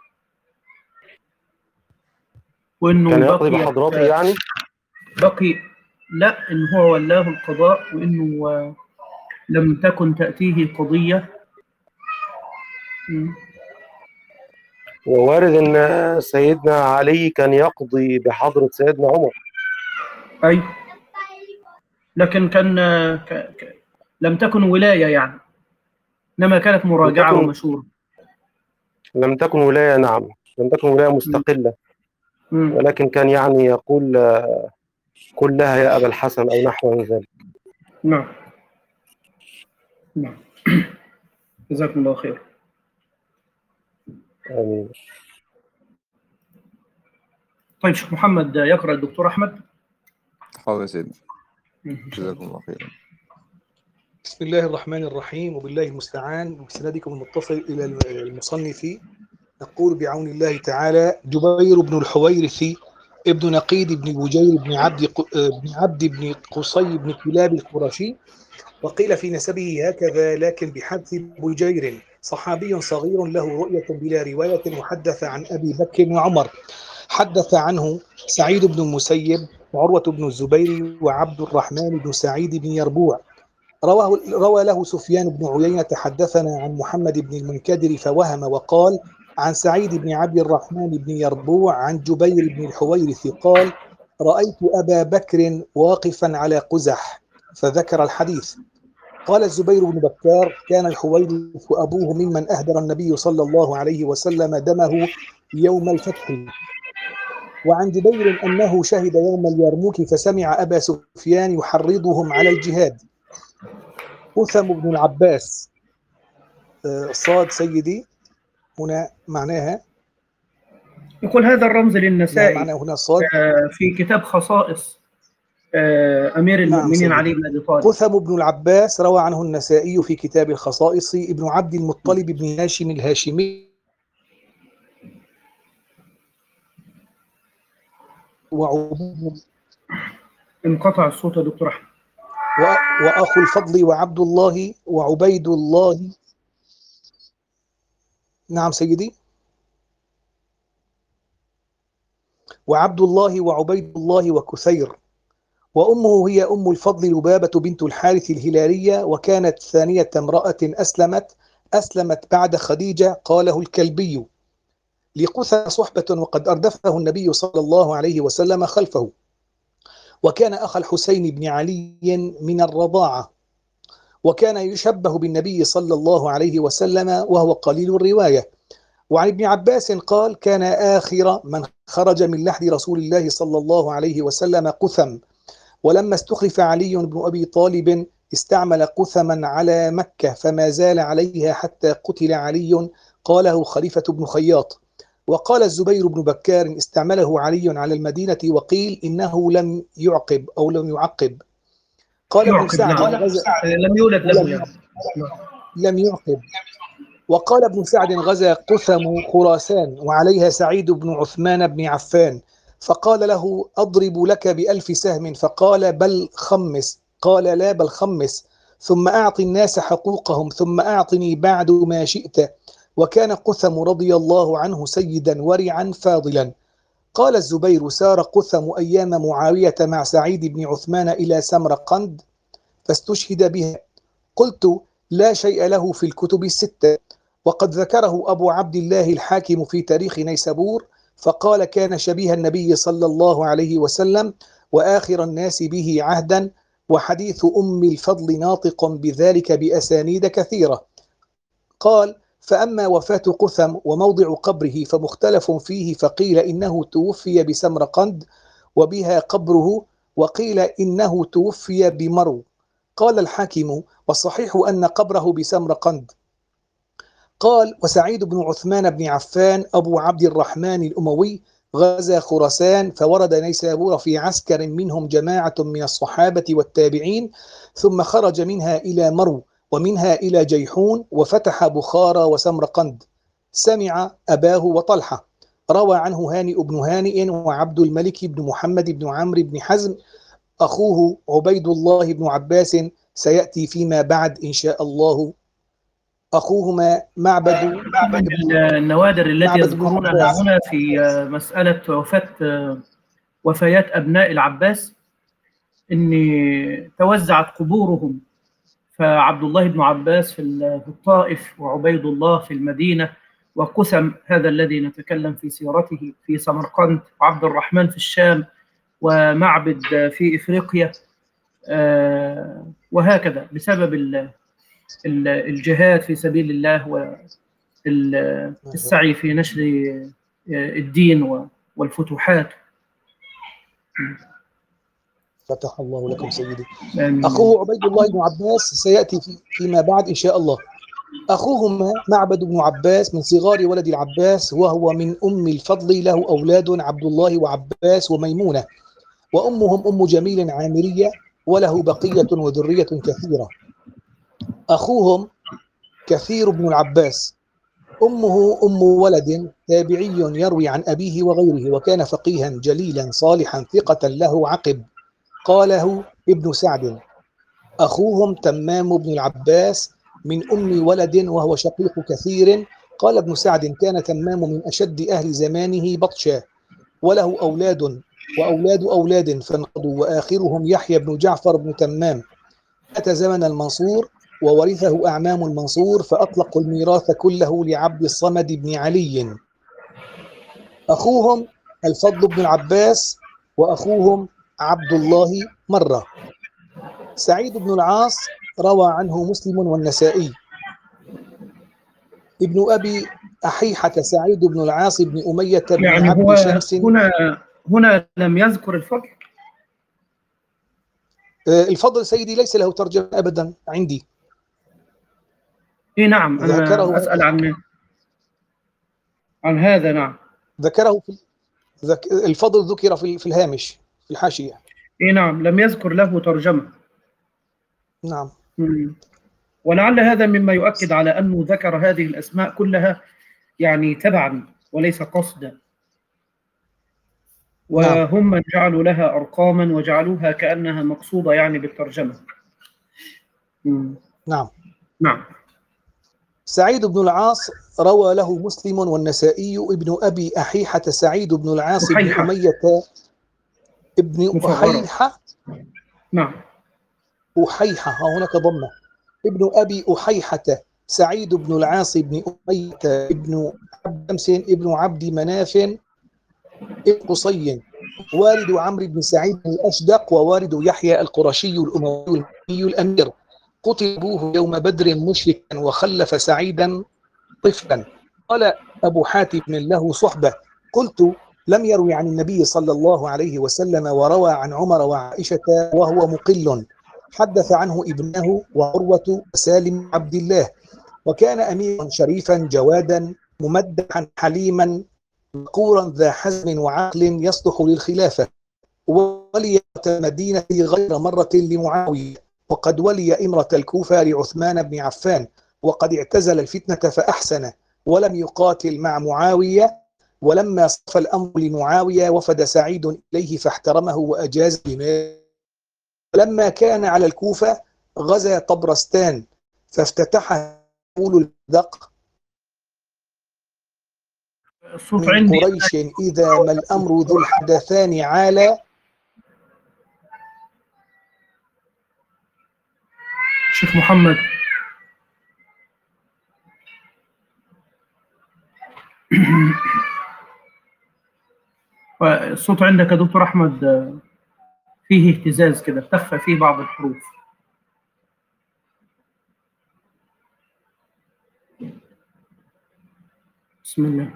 كان وأنه يقضي بقي بحضرته يعني. بقي لا، إن هو ولاه القضاء، وإنه آه، لم تكن تأتيه قضية. مم. ووارد ان سيدنا علي كان يقضي بحضرة سيدنا عمر. أي، لكن كان آه، ك... ك... لم تكن ولاية يعني، إنما كانت لم مراجعة تكن ومشورة. لم تكن ولاية، نعم، لم تكن ولاية مم. مستقلة، مم. ولكن كان يعني يقول: آه، قل لها يا أبا الحسن، أو نحو من ذلك. نعم نعم. جزاكم الله خير. آمين. طيب شيخ محمد يقرأ الدكتور أحمد. حاضر يا سيدي، مم. إن شاء جزاكم الله. الله خيرا. بسم الله الرحمن الرحيم، وبالله المستعان، بسندكم المتصل إلى المصنف. نقول بعون الله تعالى: جبير بن الحويرث ابن نقيد بن بجير بن عبد بن عبد بن قصي بن كلاب القرشي. وقيل في نسبه هكذا، لكن بحذف بجير: صحابي صغير له رؤية بلا رواية، محدث عن أبي بكر وعمر. حدث عنه سعيد بن المسيب وعروة بن الزبير وعبد الرحمن بن سعيد بن يربوع. رواه روى له سفيان بن عيينة حدثنا عن محمد بن المنكدر فوهم وقال عن سعيد بن عبد الرحمن بن يربوع عن جبير بن الحويرث قال رأيت أبا بكر واقفا على قزح فذكر الحديث. قال الزبير بن بكار كان الحويرث أبوه ممن أهدر النبي صلى الله عليه وسلم دمه يوم الفتح. وعن جبير أنه شهد يوم اليرموك فسمع أبا سفيان يحرضهم على الجهاد. قثم بن العباس صاد سيدي هنا معناها يقول هذا الرمز نعم للنسائي معناه هنا صاد في كتاب خصائص أمير المؤمنين نعم علي بن أبي طالب. قثم بن العباس روى عنه النسائي في كتاب الخصائص ابن عبد المطلب بن هاشم الهاشمي وعبيد انقطع الصوت يا دكتور أحمد. وأخو الفضل وعبد الله وعبيد الله. نعم سيدي. وعبد الله وعبيد الله وكثير. وأمه هي أم الفضل لبابة بنت الحارث الهلالية وكانت ثانية امرأة أسلمت أسلمت بعد خديجة. قاله الكلبي. لقثم صحبة وقد أردفه النبي صلى الله عليه وسلم خلفه، وكان أخا الحسين بن علي من الرضاعة، وكان يشبه بالنبي صلى الله عليه وسلم وهو قليل الرواية. وعن ابن عباس قال كان آخر من خرج من لحد رسول الله صلى الله عليه وسلم قثم، ولما استخلف علي بن أبي طالب استعمل قثما على مكة فما زال عليها حتى قتل علي. قاله خليفة بن خياط. وقال الزبير بن بكار استعمله علي على المدينة وقيل إنه لم يعقب أو لم يعقب. قال ابن سعد غزا لم يولد له لم, لم يعقب. وقال ابن سعد غزا قثم خراسان وعليها سعيد بن عثمان بن عفان، فقال له أضرب لك بألف سهم، فقال بل خمس، قال لا بل خمس، ثم أعط الناس حقوقهم ثم أعطني بعد ما شئت. وكان قثم رضي الله عنه سيدا ورعا فاضلا. قال الزبير سار قثم أيام معاوية مع سعيد بن عثمان إلى سمرقند فاستشهد بها. قلت لا شيء له في الكتب الستة، وقد ذكره أبو عبد الله الحاكم في تاريخ نيسابور فقال كان شبيه النبي صلى الله عليه وسلم وآخر الناس به عهدا. وحديث أم الفضل ناطق بذلك بأسانيد كثيرة. قال فأما وفاة قثم وموضع قبره فمختلف فيه، فقيل إنه توفي بسمرقند وبها قبره، وقيل إنه توفي بمرو. قال الحاكم والصحيح أن قبره بسمرقند. قال وسعيد بن عثمان بن عفان أبو عبد الرحمن الأموي غزا خراسان فورد نيسابور في عسكر منهم جماعة من الصحابة والتابعين، ثم خرج منها إلى مرو ومنها إلى جيحون وفتح بخارى وسمرقند. سمع أباه وطلحة. روى عنه هانئ بن هانئ وعبد الملك بن محمد بن عمرو بن حزم أخوه عبيد الله بن عباس سيأتي فيما بعد إن شاء الله. أخوهما معبد من النوادر التي يذكرونها هنا في مسألة وفاة وفيات أبناء العباس إن توزعت قبورهم، فعبد الله بن عباس في الطائف وعبيد الله في المدينة وقثم هذا الذي نتكلم في سيرته في سمرقند وعبد الرحمن في الشام ومعبد في إفريقيا، وهكذا بسبب الجهاد في سبيل الله والسعي في نشر الدين والفتوحات. فتح الله لكم سيدي. أخوه عبيد الله بن عباس سيأتي فيما بعد إن شاء الله. أخوهما معبد بن عباس من صغار ولد العباس، وهو من أم الفضل، له أولاد عبد الله وعباس وميمونة، وأمهم أم جميل عامرية، وله بقية وذرية كثيرة. أخوهم كثير بن العباس، أمه أم ولد تابعي يروي عن أبيه وغيره، وكان فقيها جليلا صالحا ثقة له عقب. قاله ابن سعد. أخوهم تمام بن العباس من أم ولد وهو شقيق كثير. قال ابن سعد كان تمام من أشد أهل زمانه بطشا، وله أولاد وأولاد أولاد فانقضوا، وآخرهم يحيى بن جعفر بن تمام. أتى زمن المنصور وورثه أعمام المنصور، فأطلقوا الميراث كله لعبد الصمد بن علي. أخوهم الفضل بن العباس، وأخوهم عبد الله مرة. سعيد بن العاص روى عنه مسلم والنسائي. ابن أبي أحيحة سعيد بن العاص بن أمية بن يعني عبد هو شمس. هنا هنا لم يذكر الفضل. الفضل سيدي ليس له ترجمة أبدا عندي. إيه نعم، أنا ذكره أسأل عن عن هذا. نعم، ذكره في ذك... الفضل ذكر في في الهامش في الحاشية. إيه نعم، لم يذكر له ترجمة. نعم. مم. ولعل هذا مما يؤكد على أنه ذكر هذه الأسماء كلها يعني تبعا وليس قصدا، وهم من جعلوا لها أرقاما وجعلوها كأنها مقصودة يعني بالترجمة. مم. نعم. نعم. سعيد بن العاص روى له مسلم والنسائي. ابن أبي أحيحة سعيد بن العاص بن أحيحة. أمية ابن مصغرة. أحيحة نعم. أحيحة هناك ضمة. ابن أبي أحيحة سعيد بن العاص بن أمية ابن عبد شمس ابن عبد مناف ابن قصي، والد عمرو بن سعيد الأشدق، ووالد يحيى القرشي الأموي الأمير. قتل أبوه يوم بدر مشركا وخلف سعيدا طفلا. قال أبو حاتم له صحبة: قلت لم يروي عن النبي صلى الله عليه وسلم وروى عن عمر وعائشة وهو مقل. حدث عنه ابنه وعروة وسالم عبد الله. وكان أميرا شريفا جوادا ممدحا حليما مذكورا ذا حزم وعقل يصلح للخلافة. ولي المدينة غير مرة لمعاوية، وقد ولي إمرة الكوفة لعثمان بن عفان، وقد اعتزل الفتنة فأحسن ولم يقاتل مع معاوية. ولما صف الأمر لمعاوية وفد سعيد إليه فاحترمه وأجاز بماله. ولما كان على الكوفة غزا طبرستان فافتتحها أول الدق من قريش إذا ما الأمر ذو الحدثان عالى. شيخ محمد، الصوت عندك يا دكتور أحمد فيه اهتزاز كده، تخفى فيه بعض الحروف. بسم الله.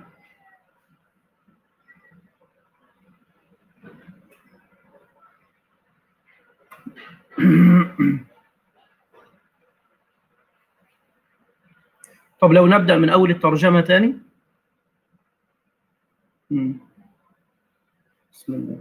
طب لو نبدأ من أول الترجمة تاني. مم. بسم الله.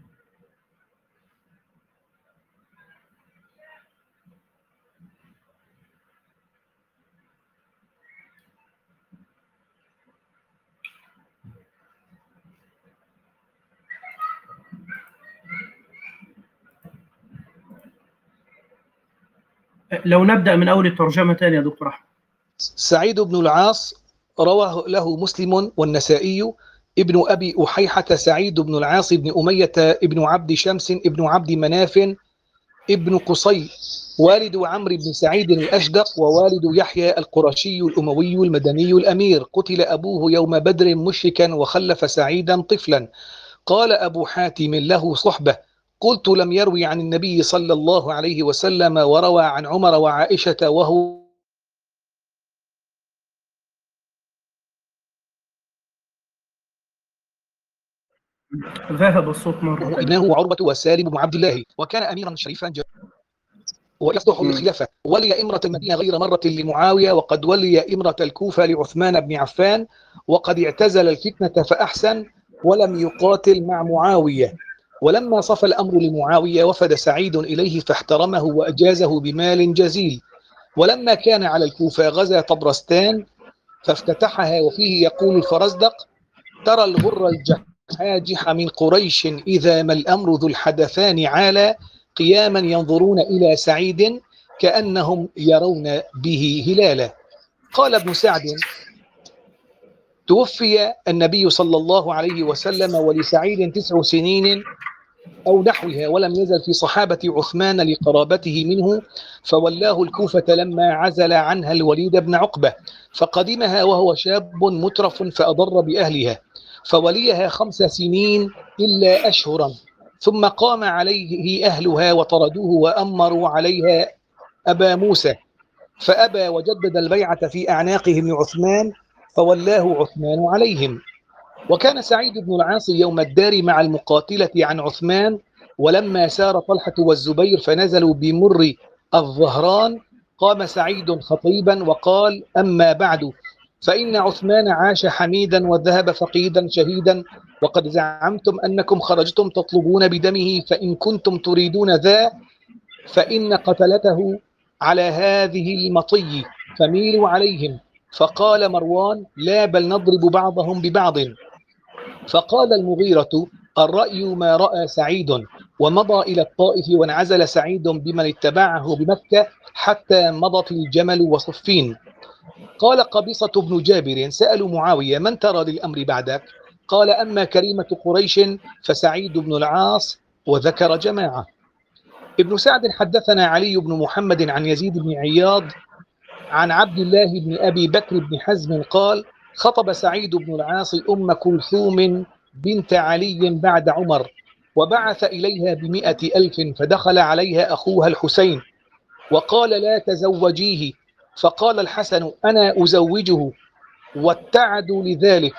لو نبدأ من أول الترجمة تاني يا دكتور أحمد. سعيد بن العاص رواه له مسلم والنسائي. ابن أبي أحيحة سعيد بن العاص بن أمية ابن عبد شمس ابن عبد مناف ابن قصي، والد عمرو بن سعيد الأشدق، ووالد يحيى القرشي الأموي المدني الأمير. قتل أبوه يوم بدر مشركا وخلف سعيدا طفلا. قال أبو حاتم له صحبة: قلت لم يروي عن النبي صلى الله عليه وسلم وروى عن عمر وعائشة وهو ذهب الصوت مرة. ابنه وعروة وسالم بن عبد الله. وكان أميرا شريفا جدا ويصلح للخلافة. ولي إمرة المدينة غير مرة لمعاوية، وقد ولي إمرة الكوفة لعثمان بن عفان، وقد اعتزل الفتنة فأحسن ولم يقاتل مع معاوية. ولما صف الأمر لمعاوية وفد سعيد إليه فاحترمه وأجازه بمال جزيل. ولما كان على الكوفة غزا طبرستان فافتتحها، وفيه يقول الفرزدق: ترى الغر الجحاجح من قريش إذا ما الأمر ذو الحدثان عالى، قياما ينظرون إلى سعيد كأنهم يرون به هلالا. قال ابن سعد: توفي النبي صلى الله عليه وسلم ولسعيد تسع سنين أو نحوها، ولم يزل في صحابة عثمان لقرابته منه، فولاه الكوفة لما عزل عنها الوليد بن عقبة، فقدمها وهو شاب مترف فأضر بأهلها، فوليها خمس سنين إلا أشهرا، ثم قام عليه أهلها وطردوه وأمروا عليها أبا موسى، فأبى وجدد البيعة في أعناقهم لعثمان، فولاه عثمان عليهم. وكان سعيد بن العاص يوم الدار مع المقاتلة عن عثمان، ولما سار طلحة والزبير فنزلوا بمر الظهران، قام سعيد خطيبا وقال: أما بعد، فإن عثمان عاش حميدا وذهب فقيدا شهيدا، وقد زعمتم أنكم خرجتم تطلبون بدمه، فإن كنتم تريدون ذا فإن قتلته على هذه المطي، فميلوا عليهم. فقال مروان: لا، بل نضرب بعضهم ببعض. فقال المغيرة: الرأي ما رأى سعيد، ومضى إلى الطائف، وانعزل سعيد بمن اتبعه بمكة حتى مضت الجمل وصفين. قال قبيصة بن جابر: سألوا معاوية: من ترى للأمر بعدك؟ قال: أما كريمة قريش فسعيد بن العاص، وذكر جماعة. ابن سعد حدثنا علي بن محمد عن يزيد بن عياض عن عبد الله بن أبي بكر بن حزم قال: خطب سعيد بن العاص أم كلثوم بنت علي بعد عمر، وبعث إليها بمئة ألف، فدخل عليها أخوها الحسين وقال: لا تزوجيه. فقال الحسن: أنا أزوجه، واتعدوا لذلك،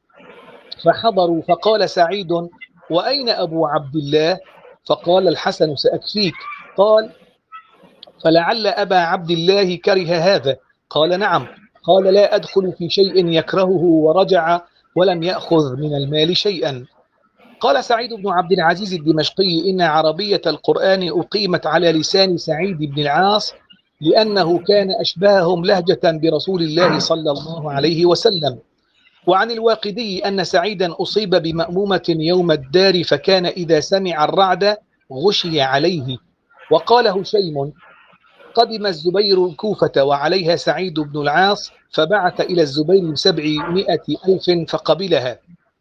فحضروا. فقال سعيد: وأين أبو عبد الله؟ فقال الحسن: سأكفيك. قال: فلعل أبا عبد الله كره هذا. قال: نعم. قال: لا أدخل في شيء يكرهه، ورجع ولم يأخذ من المال شيئا. قال سعيد بن عبد العزيز الدمشقي: إن عربية القرآن أقيمت على لسان سعيد بن العاص، لأنه كان أشبههم لهجة برسول الله صلى الله عليه وسلم. وعن الواقدي أن سعيدا أصيب بمأمومة يوم الدار، فكان إذا سمع الرعد غشي عليه. وقال هشيم: قدم الزبير الكوفة وعليها سعيد بن العاص، فبعث إلى الزبير بسبعمائة ألف فقبلها.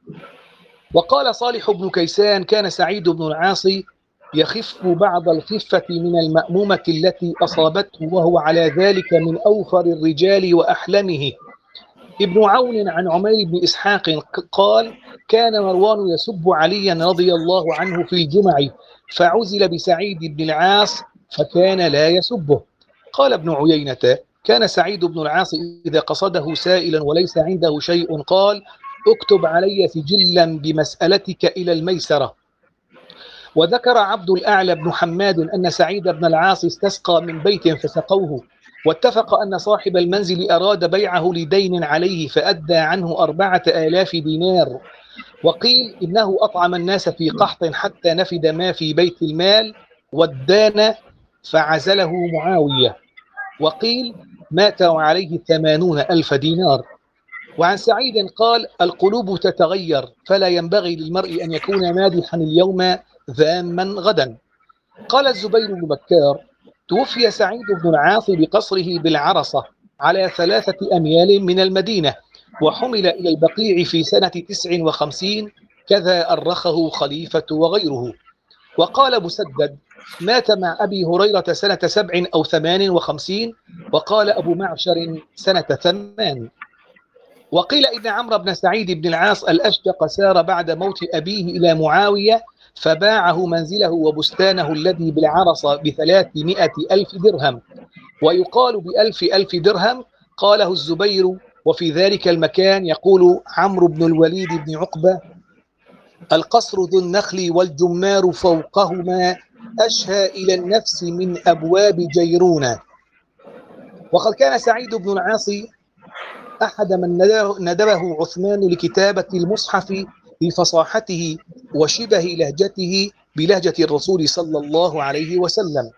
وقال صالح بن كيسان: كان سعيد بن العاص يخف بعض الخفة من المأمومة التي أصابته، وهو على ذلك من أوفر الرجال وأحلمه. ابن عون عن عمير بن إسحاق قال: كان مروان يسب عليا رضي الله عنه في الجمع، فعزل بسعيد بن العاص فكان لا يسبه. قال ابن عيينة: كان سعيد بن العاص إذا قصده سائلا وليس عنده شيء قال: اكتب علي سجلا بمسألتك إلى الميسرة. وذكر عبد الأعلى بن حماد أن سعيد بن العاص استسقى من بيت فسقوه، واتفق أن صاحب المنزل أراد بيعه لدين عليه فأدى عنه أربعة آلاف دينار. وقيل إنه أطعم الناس في قحط حتى نفد ما في بيت المال والدان فعزله معاوية. وقيل مات وعليه ثمانون ألف دينار. وعن سعيد قال: القلوب تتغير، فلا ينبغي للمرء أن يكون مادحا اليوم ذاما غدا. قال الزبير بن بكار: توفي سعيد بن العاص بقصره بالعرصة على ثلاثة أميال من المدينة، وحمل إلى البقيع في سنة تسع وخمسين، كذا أرخه خليفة وغيره. وقال مسدد: مات مع أبي هريرة سنة سبع أو ثمان وخمسين، وقال أبو معشر سنة ثمان. وقيل إن عمرو بن سعيد بن العاص الأشدق سار بعد موت أبيه إلى معاوية، فباعه منزله وبستانه الذي بالعرصة بثلاثمائة ألف درهم، ويقال بألف ألف درهم. قاله الزبير: وفي ذلك المكان يقول عمرو بن الوليد بن عقبة: القصر ذو النخل والجمار فوقهما أشهى إلى النفس من أبواب جيرونة. وقد كان سعيد بن العاص أحد من ندبه عثمان لكتابة المصحف لفصاحته وشبه لهجته بلهجة الرسول صلى الله عليه وسلم.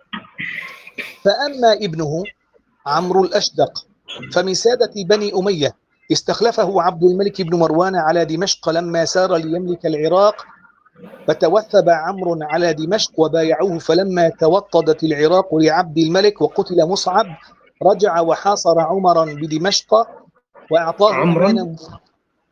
فأما ابنه عمرو الأشدق فمن سادة بني أمية، استخلفه عبد الملك بن مروان على دمشق لما سار ليملك العراق، فتوثب عمرو على دمشق وبايعوه، فلما توطدت العراق لعبد الملك وقتل مصعب، رجع وحاصر عمرا بدمشق وأعطاه أمانا.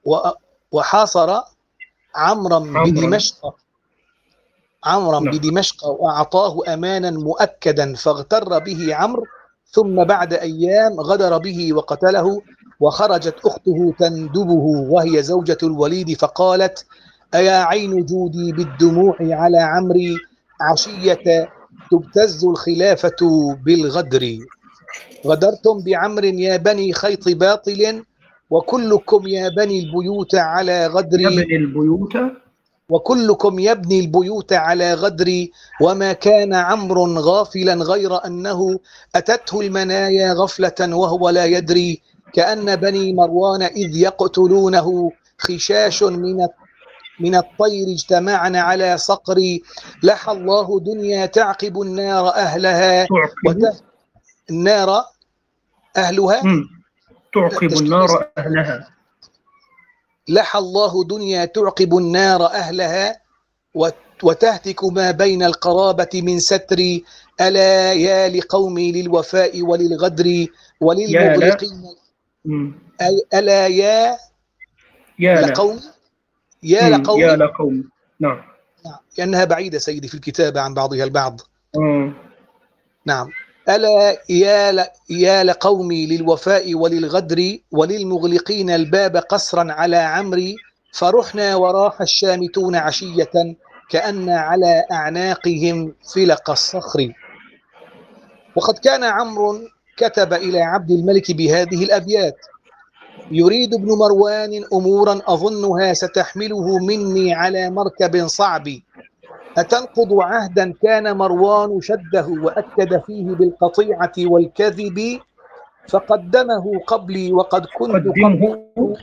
وحاصر عمرا عمرا بدمشق عمرا نعم. بدمشق وأعطاه أمانا مؤكدا فاغتر به عمرو، ثم بعد أيام غدر به وقتله. وخرجت أخته تندبه وهي زوجة الوليد فقالت: أيا عين جودي بالدموع على عمري عشية تبتز الخلافة بالغدر. غدرتم بعمر يا بني خيط باطل، وكلكم يا بني البيوت على غدري يبني البيوت وكلكم يبني البيوت على غدري. وما كان عمرو غافلا غير أنه أتته المنايا غفلة وهو لا يدري، كأن بني مروان إذ يقتلونه خشاش من من الطير اجتمعن على صقري. لحى الله دنيا تعقب النار أهلها تعقب وته النار أهلها مم. تعقب تشكيل النار أهلها. لحى الله دنيا تعقب النار أهلها وتهتك ما بين القرابة من ستري. ألا يا لقومي للوفاء وللغدر يا لا وللمغلقين مم. أي- ألا يا يا لا لقومي يا مم. يا لقومي لقوم نعم. نعم، لأنها بعيدة سيدي في الكتابة عن بعضها البعض. مم. نعم. ألا يا ل... يا لقومي للوفاء وللغدر وللمغلقين الباب قصرا على عمري. فرحنا وراح الشامتون عشية كأن على أعناقهم فلق الصخر. وقد كان عمرو كتب إلى عبد الملك بهذه الأبيات: يريد ابن مروان أمورا أظنها ستحمله مني على مركب صعب. أتنقض عهدا كان مروان شده وأكد فيه بالقطيعة والكذب. فقدمه قبلي وقد كنت قدمه قبله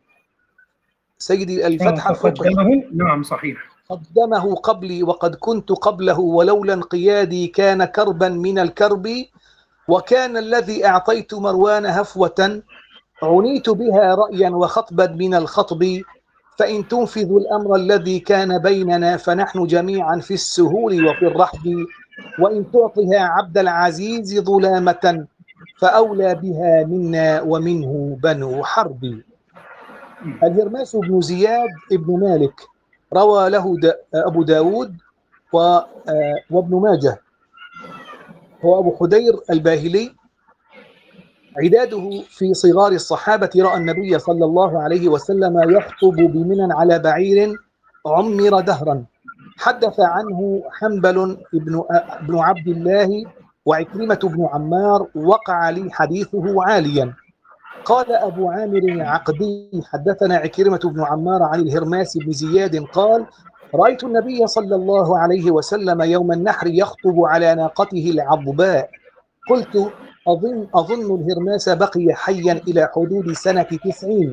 سيدي آه الفتحة فوق فقدمه نعم صحيح. قدمه قبلي وقد كنت قبله ولولا انقيادي كان كربا من الكرب. وكان الذي أعطيت مروان هفوة عنيت بها رأيا وخطبا من الخطب. فإن تنفذوا الأمر الذي كان بيننا فنحن جميعا في السهول وفي الرحب. وإن تعطها عبد العزيز ظلامة فأولى بها منا ومنه بنو حرب. الهرماس بن زياد ابن مالك روى له دا أبو داود وابن ماجه، هو أبو حدير الباهلي. عداده في صغار الصحابة رأى النبي صلى الله عليه وسلم يخطب بمنى على بعير عمر دهرا. حدث عنه حنبل ابن ابن عبد الله وعكرمة بن عمار وقع لي حديثه عاليا. قال أبو عامر العقدي حدثنا عكرمة بن عمار عن الهرماس بن زياد قال: رأيت النبي صلى الله عليه وسلم يوم النحر يخطب على ناقته العضباء. قلت: أظن, أظن الهرماس بقي حيا إلى حدود سنة تسعين.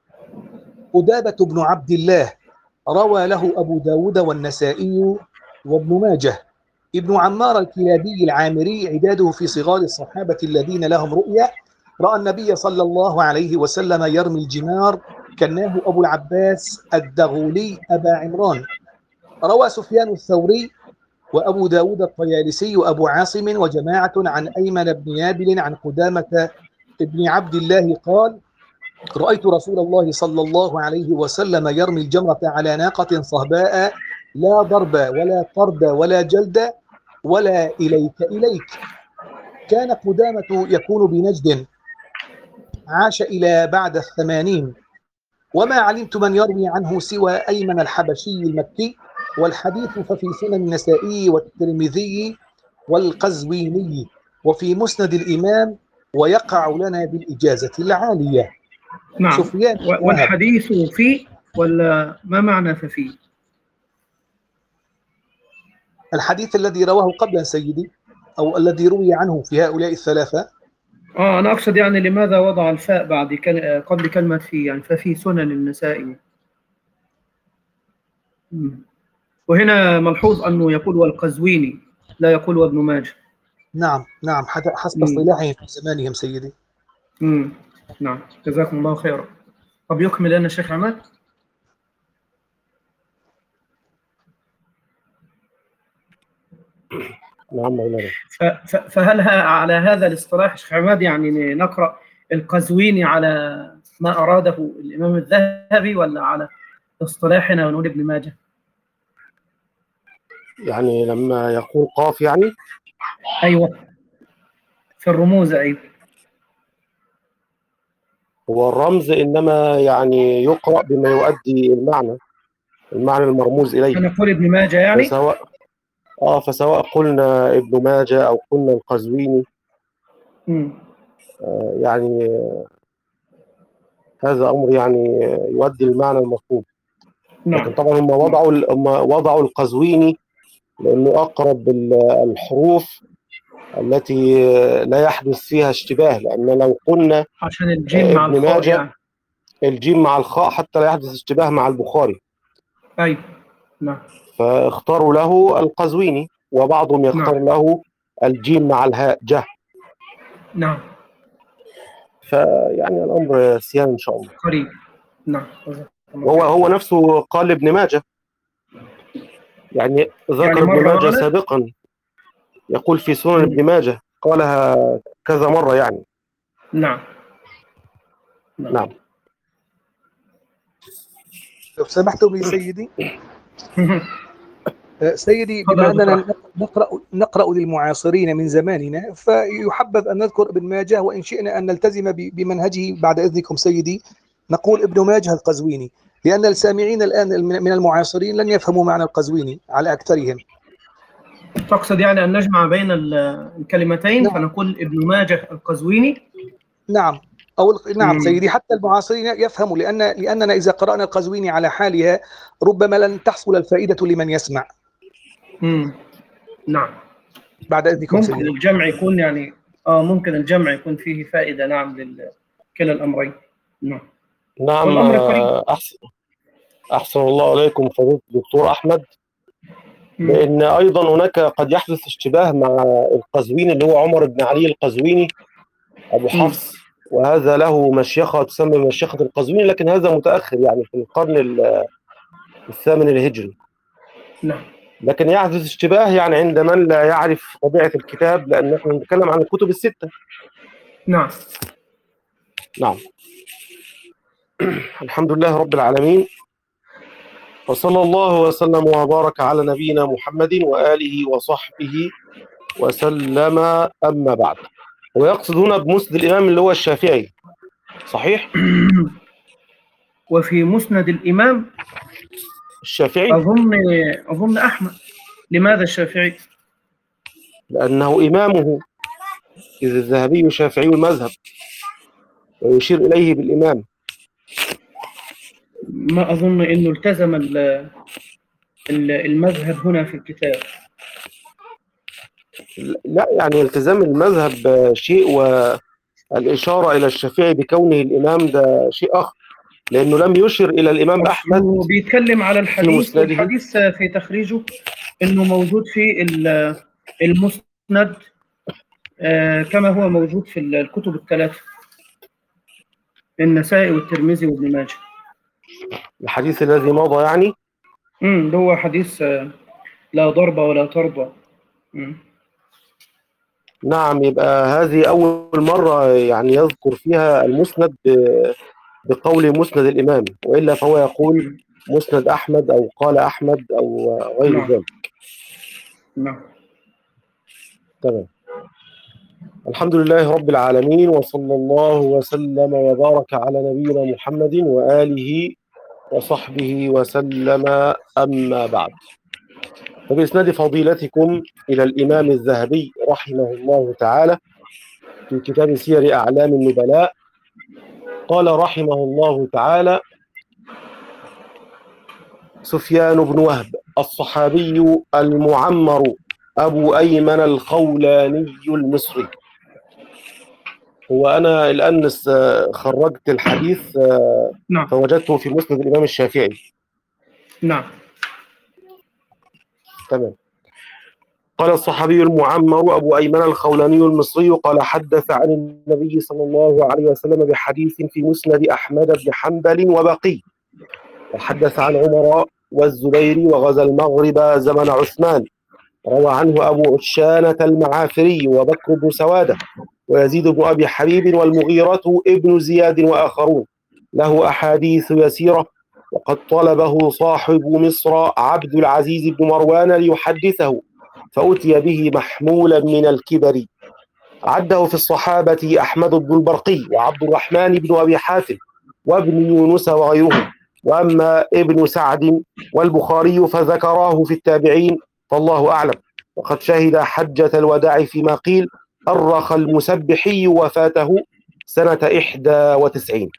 قدابة بن عبد الله روى له أبو داود والنسائي وابن ماجه. ابن عمار الكلابي العامري عداده في صغار الصحابة الذين لهم رؤية رأى النبي صلى الله عليه وسلم يرمي الجمار. كناه أبو العباس الدغولي أبا عمران. روى سفيان الثوري وأبو داود الطيالسي وأبو عاصم وجماعة عن أيمن بن يابل عن قدامة بن عبد الله قال: رأيت رسول الله صلى الله عليه وسلم يرمي الجمرة على ناقة صهباء لا ضرب ولا طرد ولا جلد ولا إليك إليك. كان قدامة يكون بنجد، عاش إلى بعد الثمانين، وما علمت من يروي عنه سوى أيمن الحبشي المكي. والحديث ففي سنن النسائي والترمذي والقزويني وفي مسند الإمام ويقع لنا بالإجازة العالية. نعم. سفيان والحديث في ولا ما معنى ففي؟ الحديث الذي رواه قبلا سيدي، أو الذي روي عنه في هؤلاء الثلاثة. آه أنا أقصد يعني لماذا وضع الفاء بعد كل... قبل كلمة في، يعني ففي سنن النسائي. وهنا ملحوظ أنه يقول والقزويني لا يقول وابن ماجه. نعم نعم حسب اصطلاحهم في زمانهم سيدي. مم. نعم جزاكم الله خيرا. طب يكمل لنا الشيخ عماد. نعم مولانا. فهل على هذا الاصطلاح شيخ عماد يعني نقرأ القزويني على ما أراده الإمام الذهبي ولا على اصطلاحنا ونقول ابن ماجه؟ يعني لما يقول قاف يعني أيوة في الرموز. أيوة هو الرمز إنما يعني يقرأ بما يؤدي المعنى المعنى المرموز إليه. هنقول ابن ماجه يعني. فسواء آه فسواء قلنا ابن ماجه أو قلنا القزويني مم. آه يعني هذا أمر يعني يؤدي المعنى المطلوب. لكن نعم. طبعا هم وضعوا ال- هم وضعوا القزويني لأنه أقرب ال- الحروف التي لا يحدث فيها اشتباه، لأن لو قلنا عشان الجيم آه، مع ابن الخاء ماجه يعني. الجيم مع الخاء حتى لا يحدث اشتباه مع البخاري، أيوة. نعم. فاختاروا له القزويني، وبعضهم يختار نعم. له الجيم مع الهاء جه. نعم. فيعني الأمر سيان إن شاء الله. قريب. نعم. وهو هو نفسه قال ابن ماجه، يعني ذكر يعني ابن مرة ماجه وغلط. سابقا، يقول في سنن مم. ابن ماجه، قالها كذا مرة يعني. نعم. نعم. نعم. لو سمحتم لي سيدي. آه، سيدي، تفضل بما يا دكتور أننا أحمد. نقرأ نقرأ للمعاصرين من زماننا، فيحبذ أن نذكر ابن ماجه، وإن شئنا أن نلتزم ب- بمنهجه بعد إذنكم سيدي، نقول ابن ماجه القزويني، لأن السامعين الآن من من المعاصرين لن يفهموا معنى القزويني على أكثرهم. تقصد يعني أن نجمع بين ال- الكلمتين نعم. فنقول ابن ماجه القزويني. نعم أو ال- نعم مم. سيدي، حتى المعاصرين يفهموا، لأن لأننا إذا قرأنا القزويني على حالها ربما لن تحصل الفائدة لمن يسمع. مم. نعم. بعد إذنكم ممكن سيدي. الجمع يكون يعني آه ممكن الجمع يكون فيه فائدة. نعم لكلا الأمرين. نعم. نعم. والأمر قريب. آه، أحسن أحسن الله عليكم فضيلة الدكتور أحمد. مم. لأن أيضا هناك قد يحدث اشتباه مع القزويني اللي هو عمر بن علي القزويني أبو مم. حفص، وهذا له مشيخة تسمى مشيخة القزويني، لكن هذا متأخر يعني في القرن ال- الثامن الهجري. نعم. لكن يحدث اشتباه يعني عند من لا يعرف طبيعة الكتاب، لأن احنا بنتكلم عن الكتب الستة. نعم. نعم. الحمد لله رب العالمين، وصلى الله وسلم وبارك على نبينا محمد وآله وصحبه وسلم. أما بعد، ويقصد هنا بمسند الإمام اللي هو الشافعي، صحيح؟ وفي مسند الإمام الشافعي، أظن أظن أحمد. لماذا الشافعي؟ لأنه إمامه، إذ الذهبي شافعي المذهب ويشير إليه بالإمام. ما أظن أنه التزم ال- ال- المذهب هنا في الكتاب. لا، يعني التزام المذهب شيء، والإشارة إلى الشافعي بكونه الإمام ده شيء آخر، لأنه لم يشر إلى الإمام أحمد أصله بيتكلم على في الحديث، مسنده. والحديث في تخريجه أنه موجود في ال- المسند آه، كما هو موجود في الكتب الثلاثة، النسائي والترمذي وابن ماجه. الحديث الذي مضى يعني. امم اللي هو حديث آه، لا ضرب ولا ترضى. مم. نعم، يبقى هذه أول مرة يعني يذكر فيها المسند ب- بقول مسند الإمام، وإلا فهو يقول مسند أحمد أو قال أحمد أو غير نعم. ذلك. نعم. تمام. الحمد لله رب العالمين، وصلى الله وسلم وبارك على نبينا محمد وآله وصحبه وسلم. أما بعد، فبإسناد فضيلتكم إلى الإمام الذهبي رحمه الله تعالى في كتاب سير أعلام النبلاء، قال رحمه الله تعالى: سفيان بن وهب الصحابي المعمر أبو أيمن الخولاني المصري. هو أنا الآن خرجت الحديث نعم. فوجدته في مسند الإمام الشافعي. نعم. تمام. قال الصحابي المعمر أبو أيمن الخولاني المصري قال: حدث عن النبي صلى الله عليه وسلم بحديث في مسند أحمد بن حنبل وبقي، وحدث عن عمر والزبير وغزا المغرب زمن عثمان. روى عنه أبو عشانة المعافري وبكر بن سوادة ويزيد بن أبي حبيب والمغيرة ابن زياد وآخرون. له أحاديث يسيرة، وقد طلبه صاحب مصر عبد العزيز بن مروان ليحدثه، فأتي به محمولا من الكبر. عده في الصحابة أحمد بن البرقي وعبد الرحمن بن أبي حاتم وابن يونس وغيرهم. وأما ابن سعد والبخاري فذكراه في التابعين، فالله أعلم. وقد شهد حجة الوداع فيما قيل أرخ المسبحي وفاته سنة إحدى وتسعين.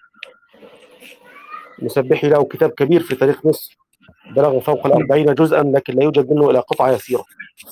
المسبحي له كتاب كبير في تاريخ مصر بلغ فوق الأربعين جزءا، لكن لا يوجد منه إلا قطعة يسيرة.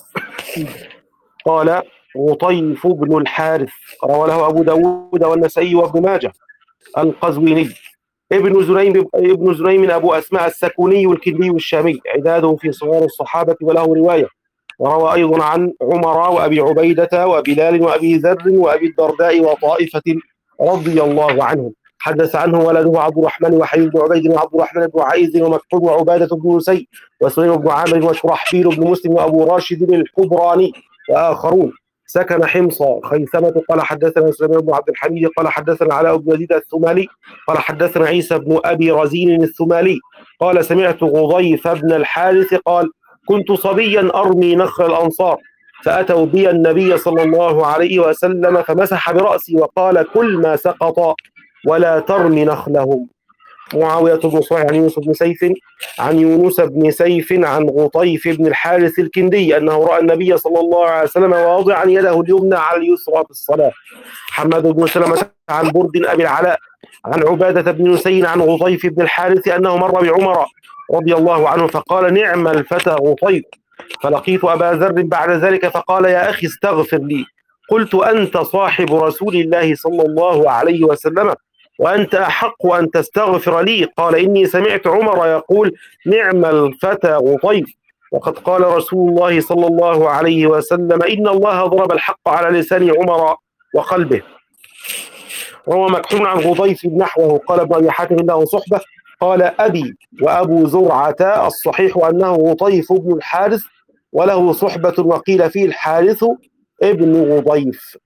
قال غطيف بن الحارث روى له أبو داود والنسائي وابن ماجه. القزويني ابن زريم ابن زريم أبو أسماء السكوني الكندي الشامي، عداده في صغار الصحابة وله رواية. وروى أيضا عن عمر وأبي عبيدة وبلال وأبي ذر وأبي الدرداء وطائفة رضي الله عنهم. حدث عنه ولده عبد الرحمن وحبيب بن عبيد وعبد الرحمن بن عائذ ومكحول وعبادة بن نسي وسليم بن عامر وشرحبيل بن مسلم وأبو راشد الحبراني وآخرون. سكن حمص. خيثمة قال حدثنا سليمان بن عبد الحميد قال حدثنا علاء بن يزيد الثمالي قال حدثنا عيسى بن أبي رزين الثمالي قال سمعت غضيف بن الحارث قال كنت صبيا أرمي نخل الأنصار، فأتوا بي النبي صلى الله عليه وسلم فمسح برأسي وقال كل ما سقط ولا ترمي نخلهم. معاوية بن صالح عن يونس بن سيف عن يونس بن سيف عن غطيف بن الحارث الكندي أنه رأى النبي صلى الله عليه وسلم واضعا يده اليمنى على اليسرى في الصلاة. حماد بن سلمة عن برد أبي العلاء عن عبادة بن نسي عن غطيف بن الحارث أنه مر بعمر رضي الله عنه فقال نعم الفتى غطيف. فلقيت أبا ذر بعد ذلك فقال يا أخي استغفر لي. قلت أنت صاحب رسول الله صلى الله عليه وسلم وأنت أحق أن تستغفر لي. قال إني سمعت عمر يقول نعم الفتى غطيف، وقد قال رسول الله صلى الله عليه وسلم إن الله ضرب الحق على لسان عمر وقلبه. روى مكحول عن غطيف نحوه. قال ابن أبي حاتم له صحبة قال أبي وأبو زرعة الصحيح أنه غطيف بن الحارث وله صحبة وقيل فيه الحارث ابن غضيف.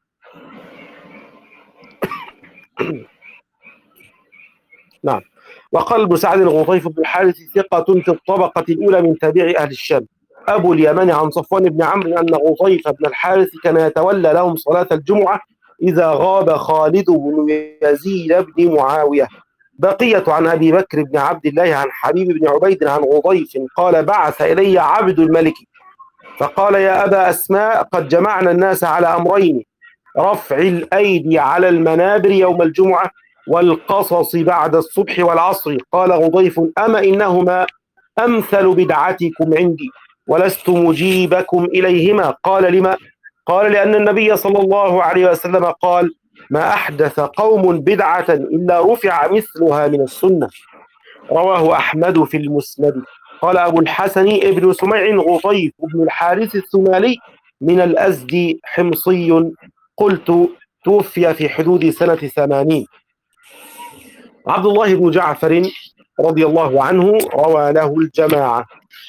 نعم. وقال ابن سعد الغطيف بن الحارث ثقة في الطبقة الأولى من تابعي أهل الشام. أبو اليمن عن صفوان بن عمرو أن غطيف بن الحارث كان يتولى لهم صلاة الجمعة إذا غاب خالد بن يزيد بن معاوية. بقية عن أبي بكر بن عبد الله عن حبيب بن عبيد عن غطيف قال بعث إلي عبد الملك فقال يا أبا أسماء قد جمعنا الناس على أمرين، رفع الأيدي على المنابر يوم الجمعة والقصص بعد الصبح والعصر. قال غضيف أما إنهما أمثل بدعتكم عندي ولست مجيبكم إليهما. قال لما؟ قال لأن النبي صلى الله عليه وسلم قال ما أحدث قوم بدعة إلا رفع مثلها من السنة. رواه أحمد في المسند. قال أبو الحسن ابن سميع غطيف بن الحارث الثمالي من الأزدي حمصي، قلت توفي في حدود سنة ثمانين. عبد الله بن جعفر رضي الله عنه روى له الجماعة.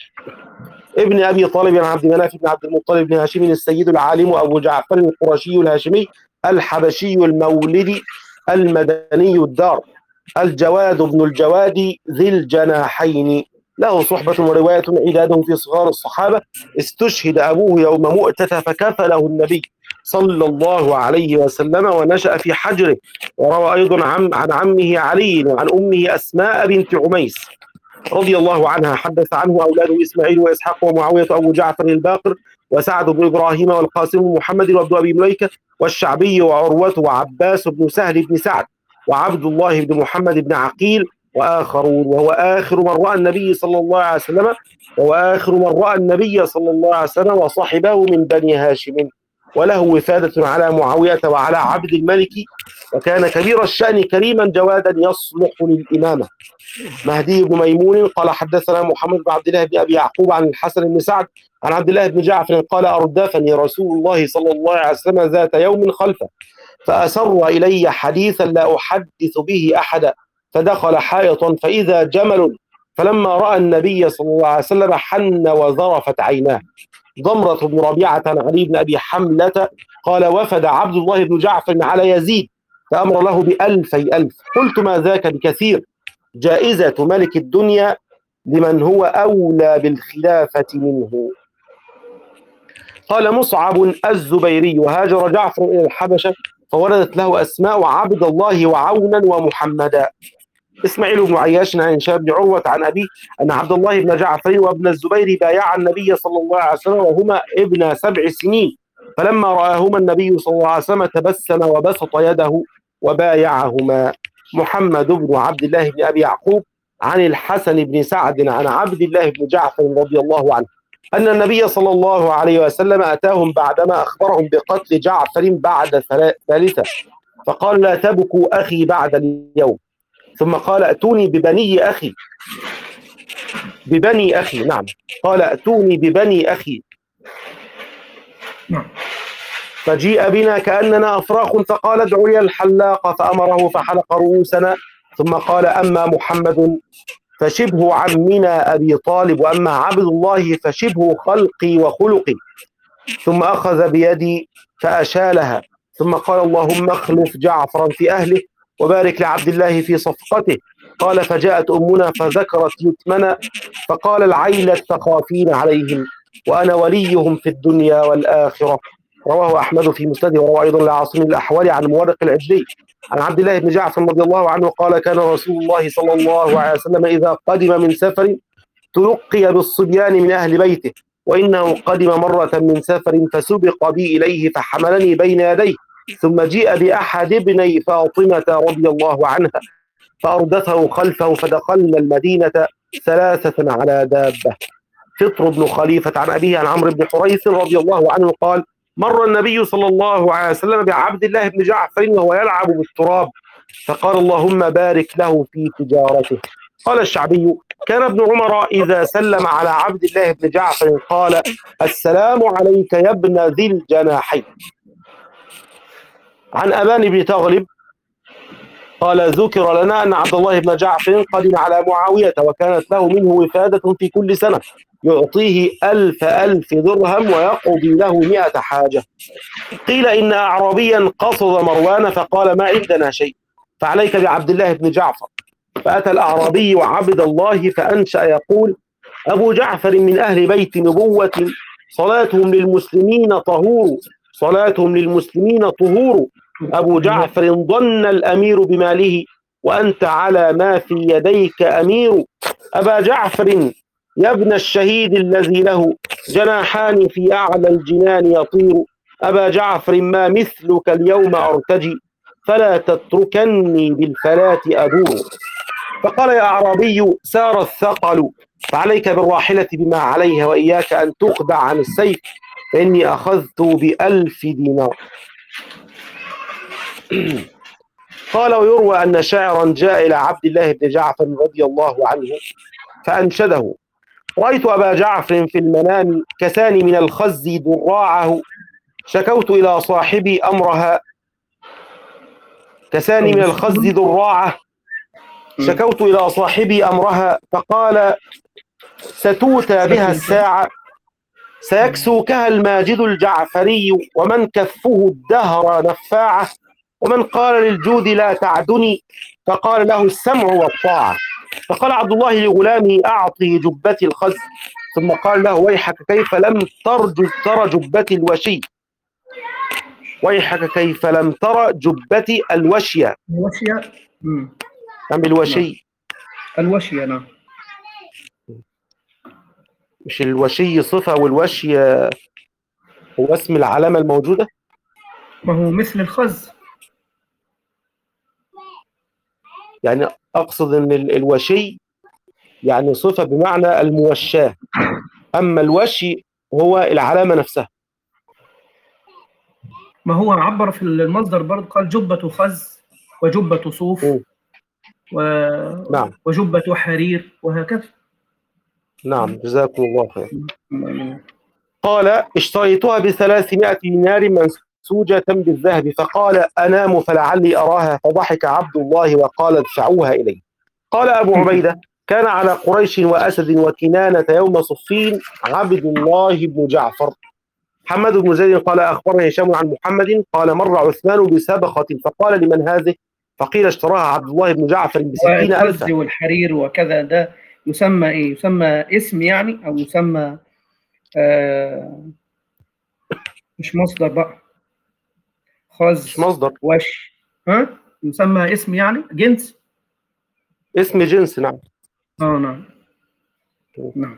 ابن أبي طالب عن عبد مناف بن عبد المطلب بن هاشم السيد العالم أبو جعفر القرشي الهاشمي الحبشي المولد المدني الدار، الجواد بن الجواد ذي الجناحين، له صحبة ورواية عداده في صغار الصحابة. استشهد أبوه يوم مؤتة فكفله النبي صلى الله عليه وسلم ونشأ في حجره. وروى أيضا عن, عن عمه علي وعن أمه أسماء بنت عميس رضي الله عنها. حدث عنه أولاده إسماعيل وإسحاق ومعاوية أبو جعفر الباقر وسعد بن إبراهيم والقاسم بن محمد وابن أبي مليكة والشعبي وعروة وعباس بن سهل بن سعد وعبد الله بن محمد بن عقيل وآخرون. وهو آخر من رأى النبي صلى الله عليه وسلم وهو آخر من رأى النبي صلى الله عليه وسلم وصحبه من بني هاشم، وله وفادة على معاوية وعلى عبد الملك، وكان كبير الشأن كريما جوادا يصلح للإمامة. مهدي بن ميمون قال حدثنا محمد بن عبد الله بن أبي يعقوب عن الحسن بن سعد عن عبد الله بن جعفر قال أردفني رسول الله صلى الله عليه وسلم ذات يوم خلفه فأسر إلي حديثا لا أحدث به أحدا، فدخل حائطا فإذا جمل، فلما رأى النبي صلى الله عليه وسلم حن وذرفت عيناه. ضمرة بن ربيعة عن علي بن أبي حملة قال وفد عبد الله بن جعفر على يزيد فأمر له بألفي ألف. قلت ما ذاك بكثير، جائزة ملك الدنيا لمن هو أولى بالخلافة منه. قال مصعب الزبيري: وهاجر جعفر إلى الحبشة فوردت له أسماء عبد الله وعونا ومحمدا. إسماعيل بن عياش عن هشام بن عروة عن أبيه أن عبد الله بن جعفر وابن الزبير بايعا النبي صلى الله عليه وسلم وهما ابن سبع سنين، فلما رآهما النبي صلى الله عليه وسلم تبسم وبسط يده وبايعهما. محمد بن عبد الله بن أبي يعقوب عن الحسن بن سعد عن عبد الله بن جعفر رضي الله عنه أن النبي صلى الله عليه وسلم أتاهم بعدما أخبرهم بقتل جعفر بعد ثالثة، فقال: لا تبكوا أخي بعد اليوم. ثم قال: أتوني ببني أخي ببني أخي نعم قال: أتوني ببني أخي. فجيء بنا كأننا أفراخ، فقال: ادعوا لي الحلاق، فأمره فحلق رؤوسنا. ثم قال: أما محمد فشبه عمنا أبي طالب، وأما عبد الله فشبه خلقي وخلقي. ثم أخذ بيدي فأشالها، ثم قال: اللهم اخلف جعفرا في أهله وبارك لعبد الله في صفقته. قال: فجاءت أمنا فذكرت يتمنا، فقال: العيلة تخافين عليهم وأنا وليهم في الدنيا والآخرة. رواه أحمد في مسنده، وروى أيضا العاصم الأحول عن مورق العجلي عن عبد الله بن جعفر رضي الله عنه قال: كان رسول الله صلى الله عليه وسلم إذا قدم من سفر تلقي بالصبيان من أهل بيته، وإنه قدم مرة من سفر فسبق بي إليه فحملني بين يديه، ثم جيء بأحد ابني فاطمة رضي الله عنها فأردته خلفه، فدخلنا المدينة ثلاثة على دابة. فطر بن خليفة عن أبيه عن عمرو بن حريث رضي الله عنه قال: مر النبي صلى الله عليه وسلم بعبد الله بن جعفر وهو يلعب بالتراب، فقال: اللهم بارك له في تجارته. قال الشعبي: كان ابن عمر إذا سلم على عبد الله بن جعفر قال: السلام عليك يا ابن ذي الجناحين. عن أبان بن تغلب قال: ذكر لنا أن عبد الله بن جعفر قدم على معاوية، وكانت له منه وفادة في كل سنة يعطيه ألف ألف درهم ويقضي له مئة حاجة. قيل إن أعرابيا قصد مروان فقال: ما عندنا شيء، فعليك بعبد الله بن جعفر. فأتى الأعرابي وعبد الله فأنشأ يقول: أبو جعفر من أهل بيت نبوة، صلاتهم للمسلمين طهور، صلاتهم للمسلمين طهور. أبو جعفر ضن الأمير بماله، وأنت على ما في يديك أمير. أبا جعفر يا ابن الشهيد الذي له جناحان في أعلى الجنان يطير، أبا جعفر ما مثلك اليوم أرتجي، فلا تتركني بالفلاة أدور. فقال: يا أعرابي سار الثقل، فعليك بالراحلة بما عليها، وإياك أن تخدع عن السيف، فإني أخذت بألف دينار. قال: ويروى أن شاعرا جاء إلى عبد الله بن جعفر رضي الله عنه فأنشده: رأيت أبا جعفر في المنام كساني من الخز ذراعه، شكوت إلى صاحبي أمرها كساني من الخز ذراعه شكوت إلى صاحبي أمرها، فقال: ستوتى بها الساعة، سيكسوكها الماجد الجعفري، ومن كفه الدهر نفاعه، ومن قال للجود لا تعدني، فقال له السمع والطاعة. فقال عبد الله لغلامه: أعطي جبتي الخز. ثم قال له: ويحك كيف لم ترج ترى جبتي الوشي، ويحك كيف لم ترى جبتي الوشية. الوشية أم الوشي؟ الوشية نعم. مش الوشي صفة والوشي هو اسم العلامة الموجودة؟ ما هو مثل الخز. يعني أقصد أن الوشي يعني صفة بمعنى الموشاة، أما الوشي هو العلامة نفسها. ما هو عبر في المصدر برضه، قال جبة خز وجبة صوف و... نعم. وجبة حرير وهكذا. نعم، جزاكم الله خير. قال: اشتريتها بثلاثمائة دينار منسوجة بالذهب، فقال: أنام فلعلي أراها، فضحك عبد الله وقال: ادفعوها إلي. قال أبو عبيدة: كان على قريش وأسد وكنانة يوم صفين عبد الله بن جعفر، حماد بن زيد قال أخبرني هشام عن محمد قال مر عثمان بسبخة فقال لمن هذه؟ فقيل اشتراها عبد الله بن جعفر بستين والخز ألفا. والحرير وكذا، ده يسمى ايه؟ يسمى اسم يعني، او يسمى آه مش مصدر بقى، مش خز مصدر، وش، ها يسمى اسم يعني جنس. اسم جنس. نعم. اه نعم نعم.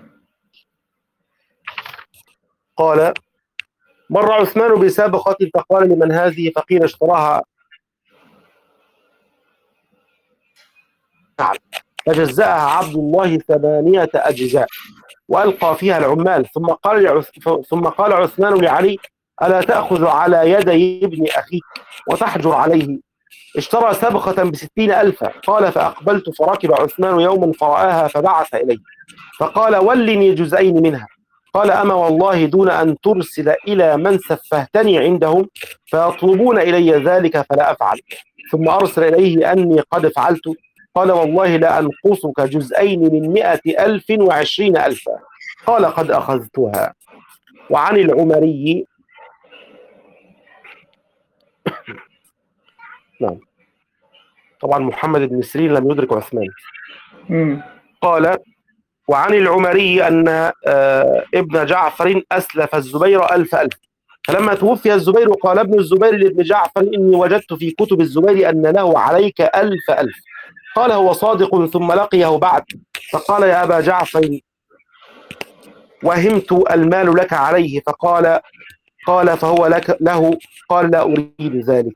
قال مر عثمان بسابقة فقال لمن هذه؟ فقيل اشتراها فجزأها عبد الله ثمانية أجزاء وألقى فيها العمال. ثم قال لعث... ثم قال عثمان لعلي ألا تأخذ على يدي ابن أخيك وتحجر عليه؟ اشترى سبخة بستين ألفا. قال فأقبلت فركب عثمان يوما فرآها فبعث إلي فقال ولني جزئين منها. قال أما والله دون أن ترسل إلى من سفهتني عندهم فيطلبون إلي ذلك فلا أفعل. ثم أرسل إليه أني قد فعلت. قال والله لا أنقصك جزئين من مئة ألف وعشرين ألفا. قال قد أخذتها. وعن العمري نعم، طبعا محمد بن سيرين لم يدرك عثمان. مم. قال وعن العمري أن آه، ابن جعفر أسلف الزبير ألف ألف. فلما توفي الزبير قال ابن الزبير لابن جعفر إني وجدت في كتب الزبير أن له عليك ألف ألف. قال هو صادق. ثم لقيه بعد فقال يا أبا جعفر وهمت المال لك عليه. فقال قال فهو لك له. قال لا أريد ذلك.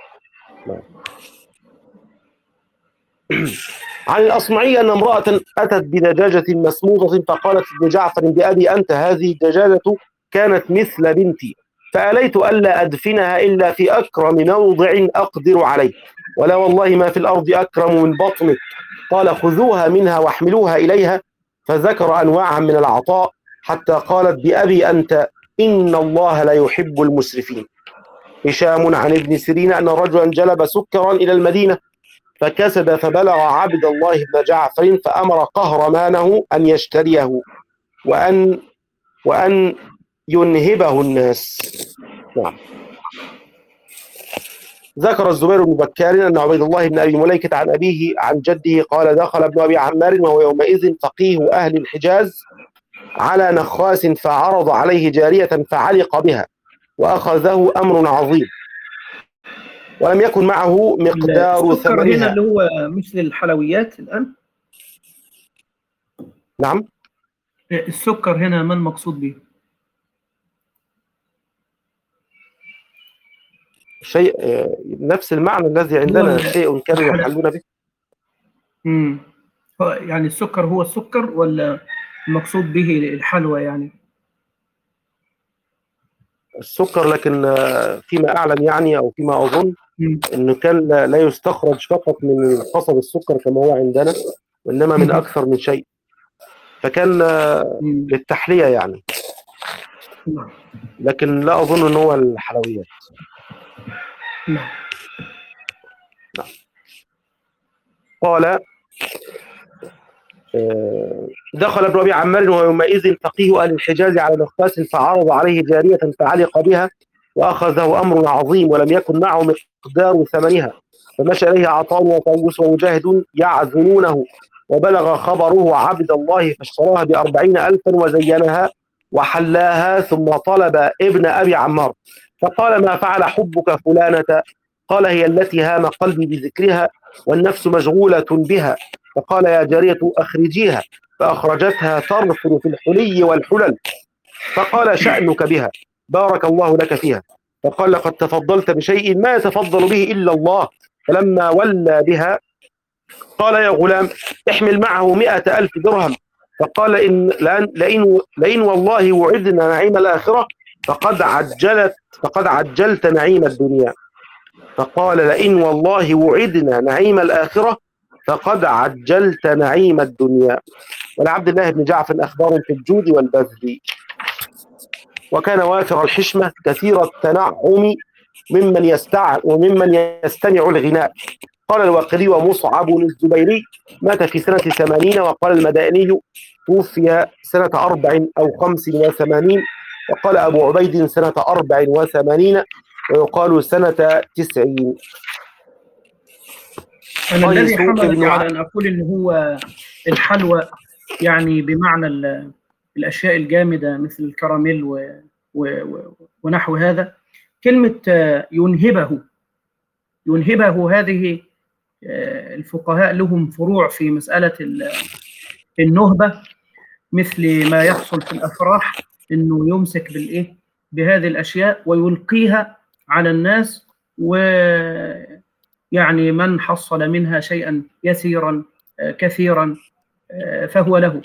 عن الأصمعي أن امرأة أتت بدجاجة مسموطة فقالت ابن جعفر بأبي أنت هذه الدجاجة كانت مثل بنتي فأليت ألا أدفنها إلا في أكرم موضع أقدر عليه ولا والله ما في الأرض أكرم من بطنك. قال خذوها منها واحملوها إليها. فذكر أنواعا من العطاء حتى قالت بأبي أنت إن الله لا يحب المسرفين. هشام عن ابن سيرين أن رجلا جلب سكرا إلى المدينة فكسب فبلغ عبد الله بن جعفر فأمر قهرمانه أن يشتريه وأن وأن ينهبه الناس. نعم. ذكر الزبير بن بكار أن عبيد الله بن أبي مليكة عن أبيه عن جده قال دخل ابن أبي عمار وهو يومئذ فقيه أهل الحجاز على نخاس فعرض عليه جارية فعلق بها وأخذه أمر عظيم ولم يكن معه مقدار السكر هنا ثمنها. اللي هو مثل الحلويات الآن. نعم. السكر هنا ما المقصود به؟ شيء نفس المعنى الذي عندنا، شيء كانوا يحلون به. امم يعني السكر هو السكر ولا المقصود به الحلوى يعني؟ السكر، لكن فيما أعلم يعني أو فيما أظن مم. أنه كان لا يستخرج فقط من قصب السكر كما هو عندنا وإنما من أكثر من شيء، فكان مم. للتحلية يعني، لكن لا أظن أنه هو الحلويات. نعم. نعم. قال دخل ابن أبي عمار وهو يومئذ فقيه أهل الحجاز على نخاس فعرض عليه جارية فعلق بها وأخذه أمر عظيم ولم يكن معه مقدار ثمنها فمشى إليه عطاء وطاووس ومجاهد يعزلونه وبلغ خبره عبد الله فاشتراها بأربعين ألفا وزينها وحلاها ثم طلب ابن أبي عمار فقال ما فعل حبك فلانة؟ قال هي التي هام قلبي بذكرها والنفس مشغولة بها. فقال يا جارية أخرجيها فأخرجتها ترفل في الحلي والحلل. فقال شأنك بها بارك الله لك فيها. فقال لقد تفضلت بشيء ما يتفضل به إلا الله. فلما ولى بها قال يا غلام احمل معه مئة ألف درهم. فقال إن لأن, لئن, لئن والله وعدنا نعيم الآخرة فقد عجلت فقد عجلت نعيم الدنيا. فقال لئن والله وعدنا نعيم الآخرة فقد عجلت نعيم الدنيا. ولعبد الله بن جعفر أخبار في الجود والبذل وكان وافر الحشمة كثير التنعم ممن يستع وممن يستمع الغناء. قال الواقدي ومصعب الزبيري مات في سنة ثمانين وقال المدائني توفي سنة أربع أو خمس وثمانين وقال أبو عبيد سنة أربع وثمانين ويقال سنة تسعين. أنا الذي قيس حملني بن على أن أقول إن هو الحلوى يعني بمعنى ال- الأشياء الجامدة مثل الكراميل و... و... و... ونحو هذا. كلمة آه، ينهبه ينهبه هذه آه، الفقهاء لهم فروع في مسألة ال- النهبة، مثل ما يحصل في الأفراح إنه يمسك بالإيه بهذه الأشياء ويلقيها على الناس، ويعني من حصل منها شيئا يسيرا آه، كثيرا آه، فهو له.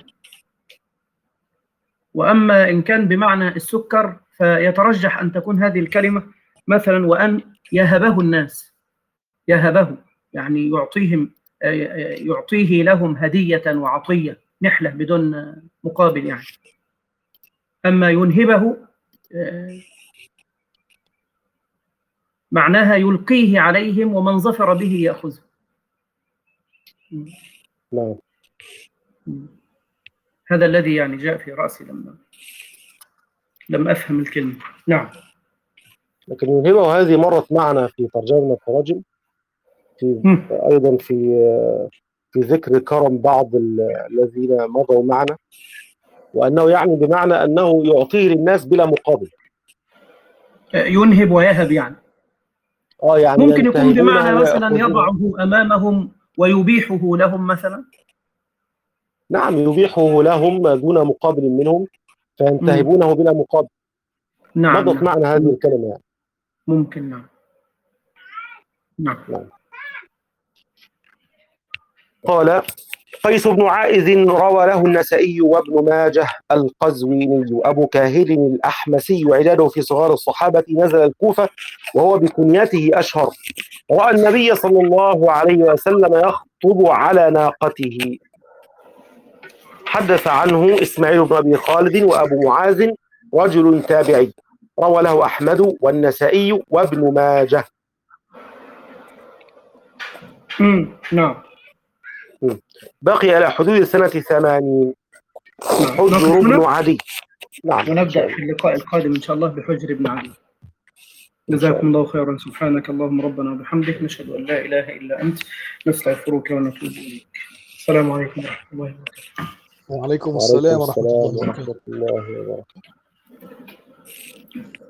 وأما إن كان بمعنى السكر فيترجح أن تكون هذه الكلمة مثلا وأن يهبه الناس، يهبه يعني يعطيهم آه، يعطيه لهم هدية وعطية نحلة بدون مقابل يعني. أما ينهبه آه، معناها يلقيه عليهم ومن ظفر به يأخذه. نعم. هذا الذي يعني جاء في رأسي لما لم أفهم الكلمة. نعم. لكن ينهبه هذه مرت معنا في ترجمة من التراجم، في مم. أيضا في في ذكر كرم بعض ال- الذين مضوا معنا، وأنه يعني بمعنى أنه يعطيه للناس بلا مقابل. آه، ينهب ويهب يعني. اه يعني ممكن يكون ينتهبونه بمعنى مثلا ويأخذونه. يضعه أمامهم ويبيحه لهم مثلا. نعم، يبيحه لهم دون مقابل منهم مم. فينتهبونه بلا مقابل. نعم مضت نعم معنا هذه الكلمة يعني. ممكن. نعم نعم. نعم. قال قيس بن عائذ روى له النسائي وابن ماجه القزويني. أبو كاهل الأحمسي عداده في صغار الصحابة، نزل الكوفة وهو بكنيته أشهر. رأى النبي صلى الله عليه وسلم يخطب على ناقته. حدث عنه إسماعيل بن أبي خالد وأبو معاذ رجل تابعي، روى له أحمد والنسائي وابن ماجه. مم. نعم. بقي على حدود سنة ثمانين. نعم. حجر نقف بن هنا عدي. نعم إن شاء ونبدأ الله. في اللقاء القادم إن شاء الله بحجر بن علي. إن شاء جزاكم الله. الله خيرا. سبحانك اللهم ربنا وبحمدك، نشهد أن لا إله إلا أنت، نستغفرك ونتوب إليك. السلام عليكم ورحمة الله وبركاته. وعليكم وعليكم السلام ورحمة الله السلام وبركاته. ورحمة الله وبركاته.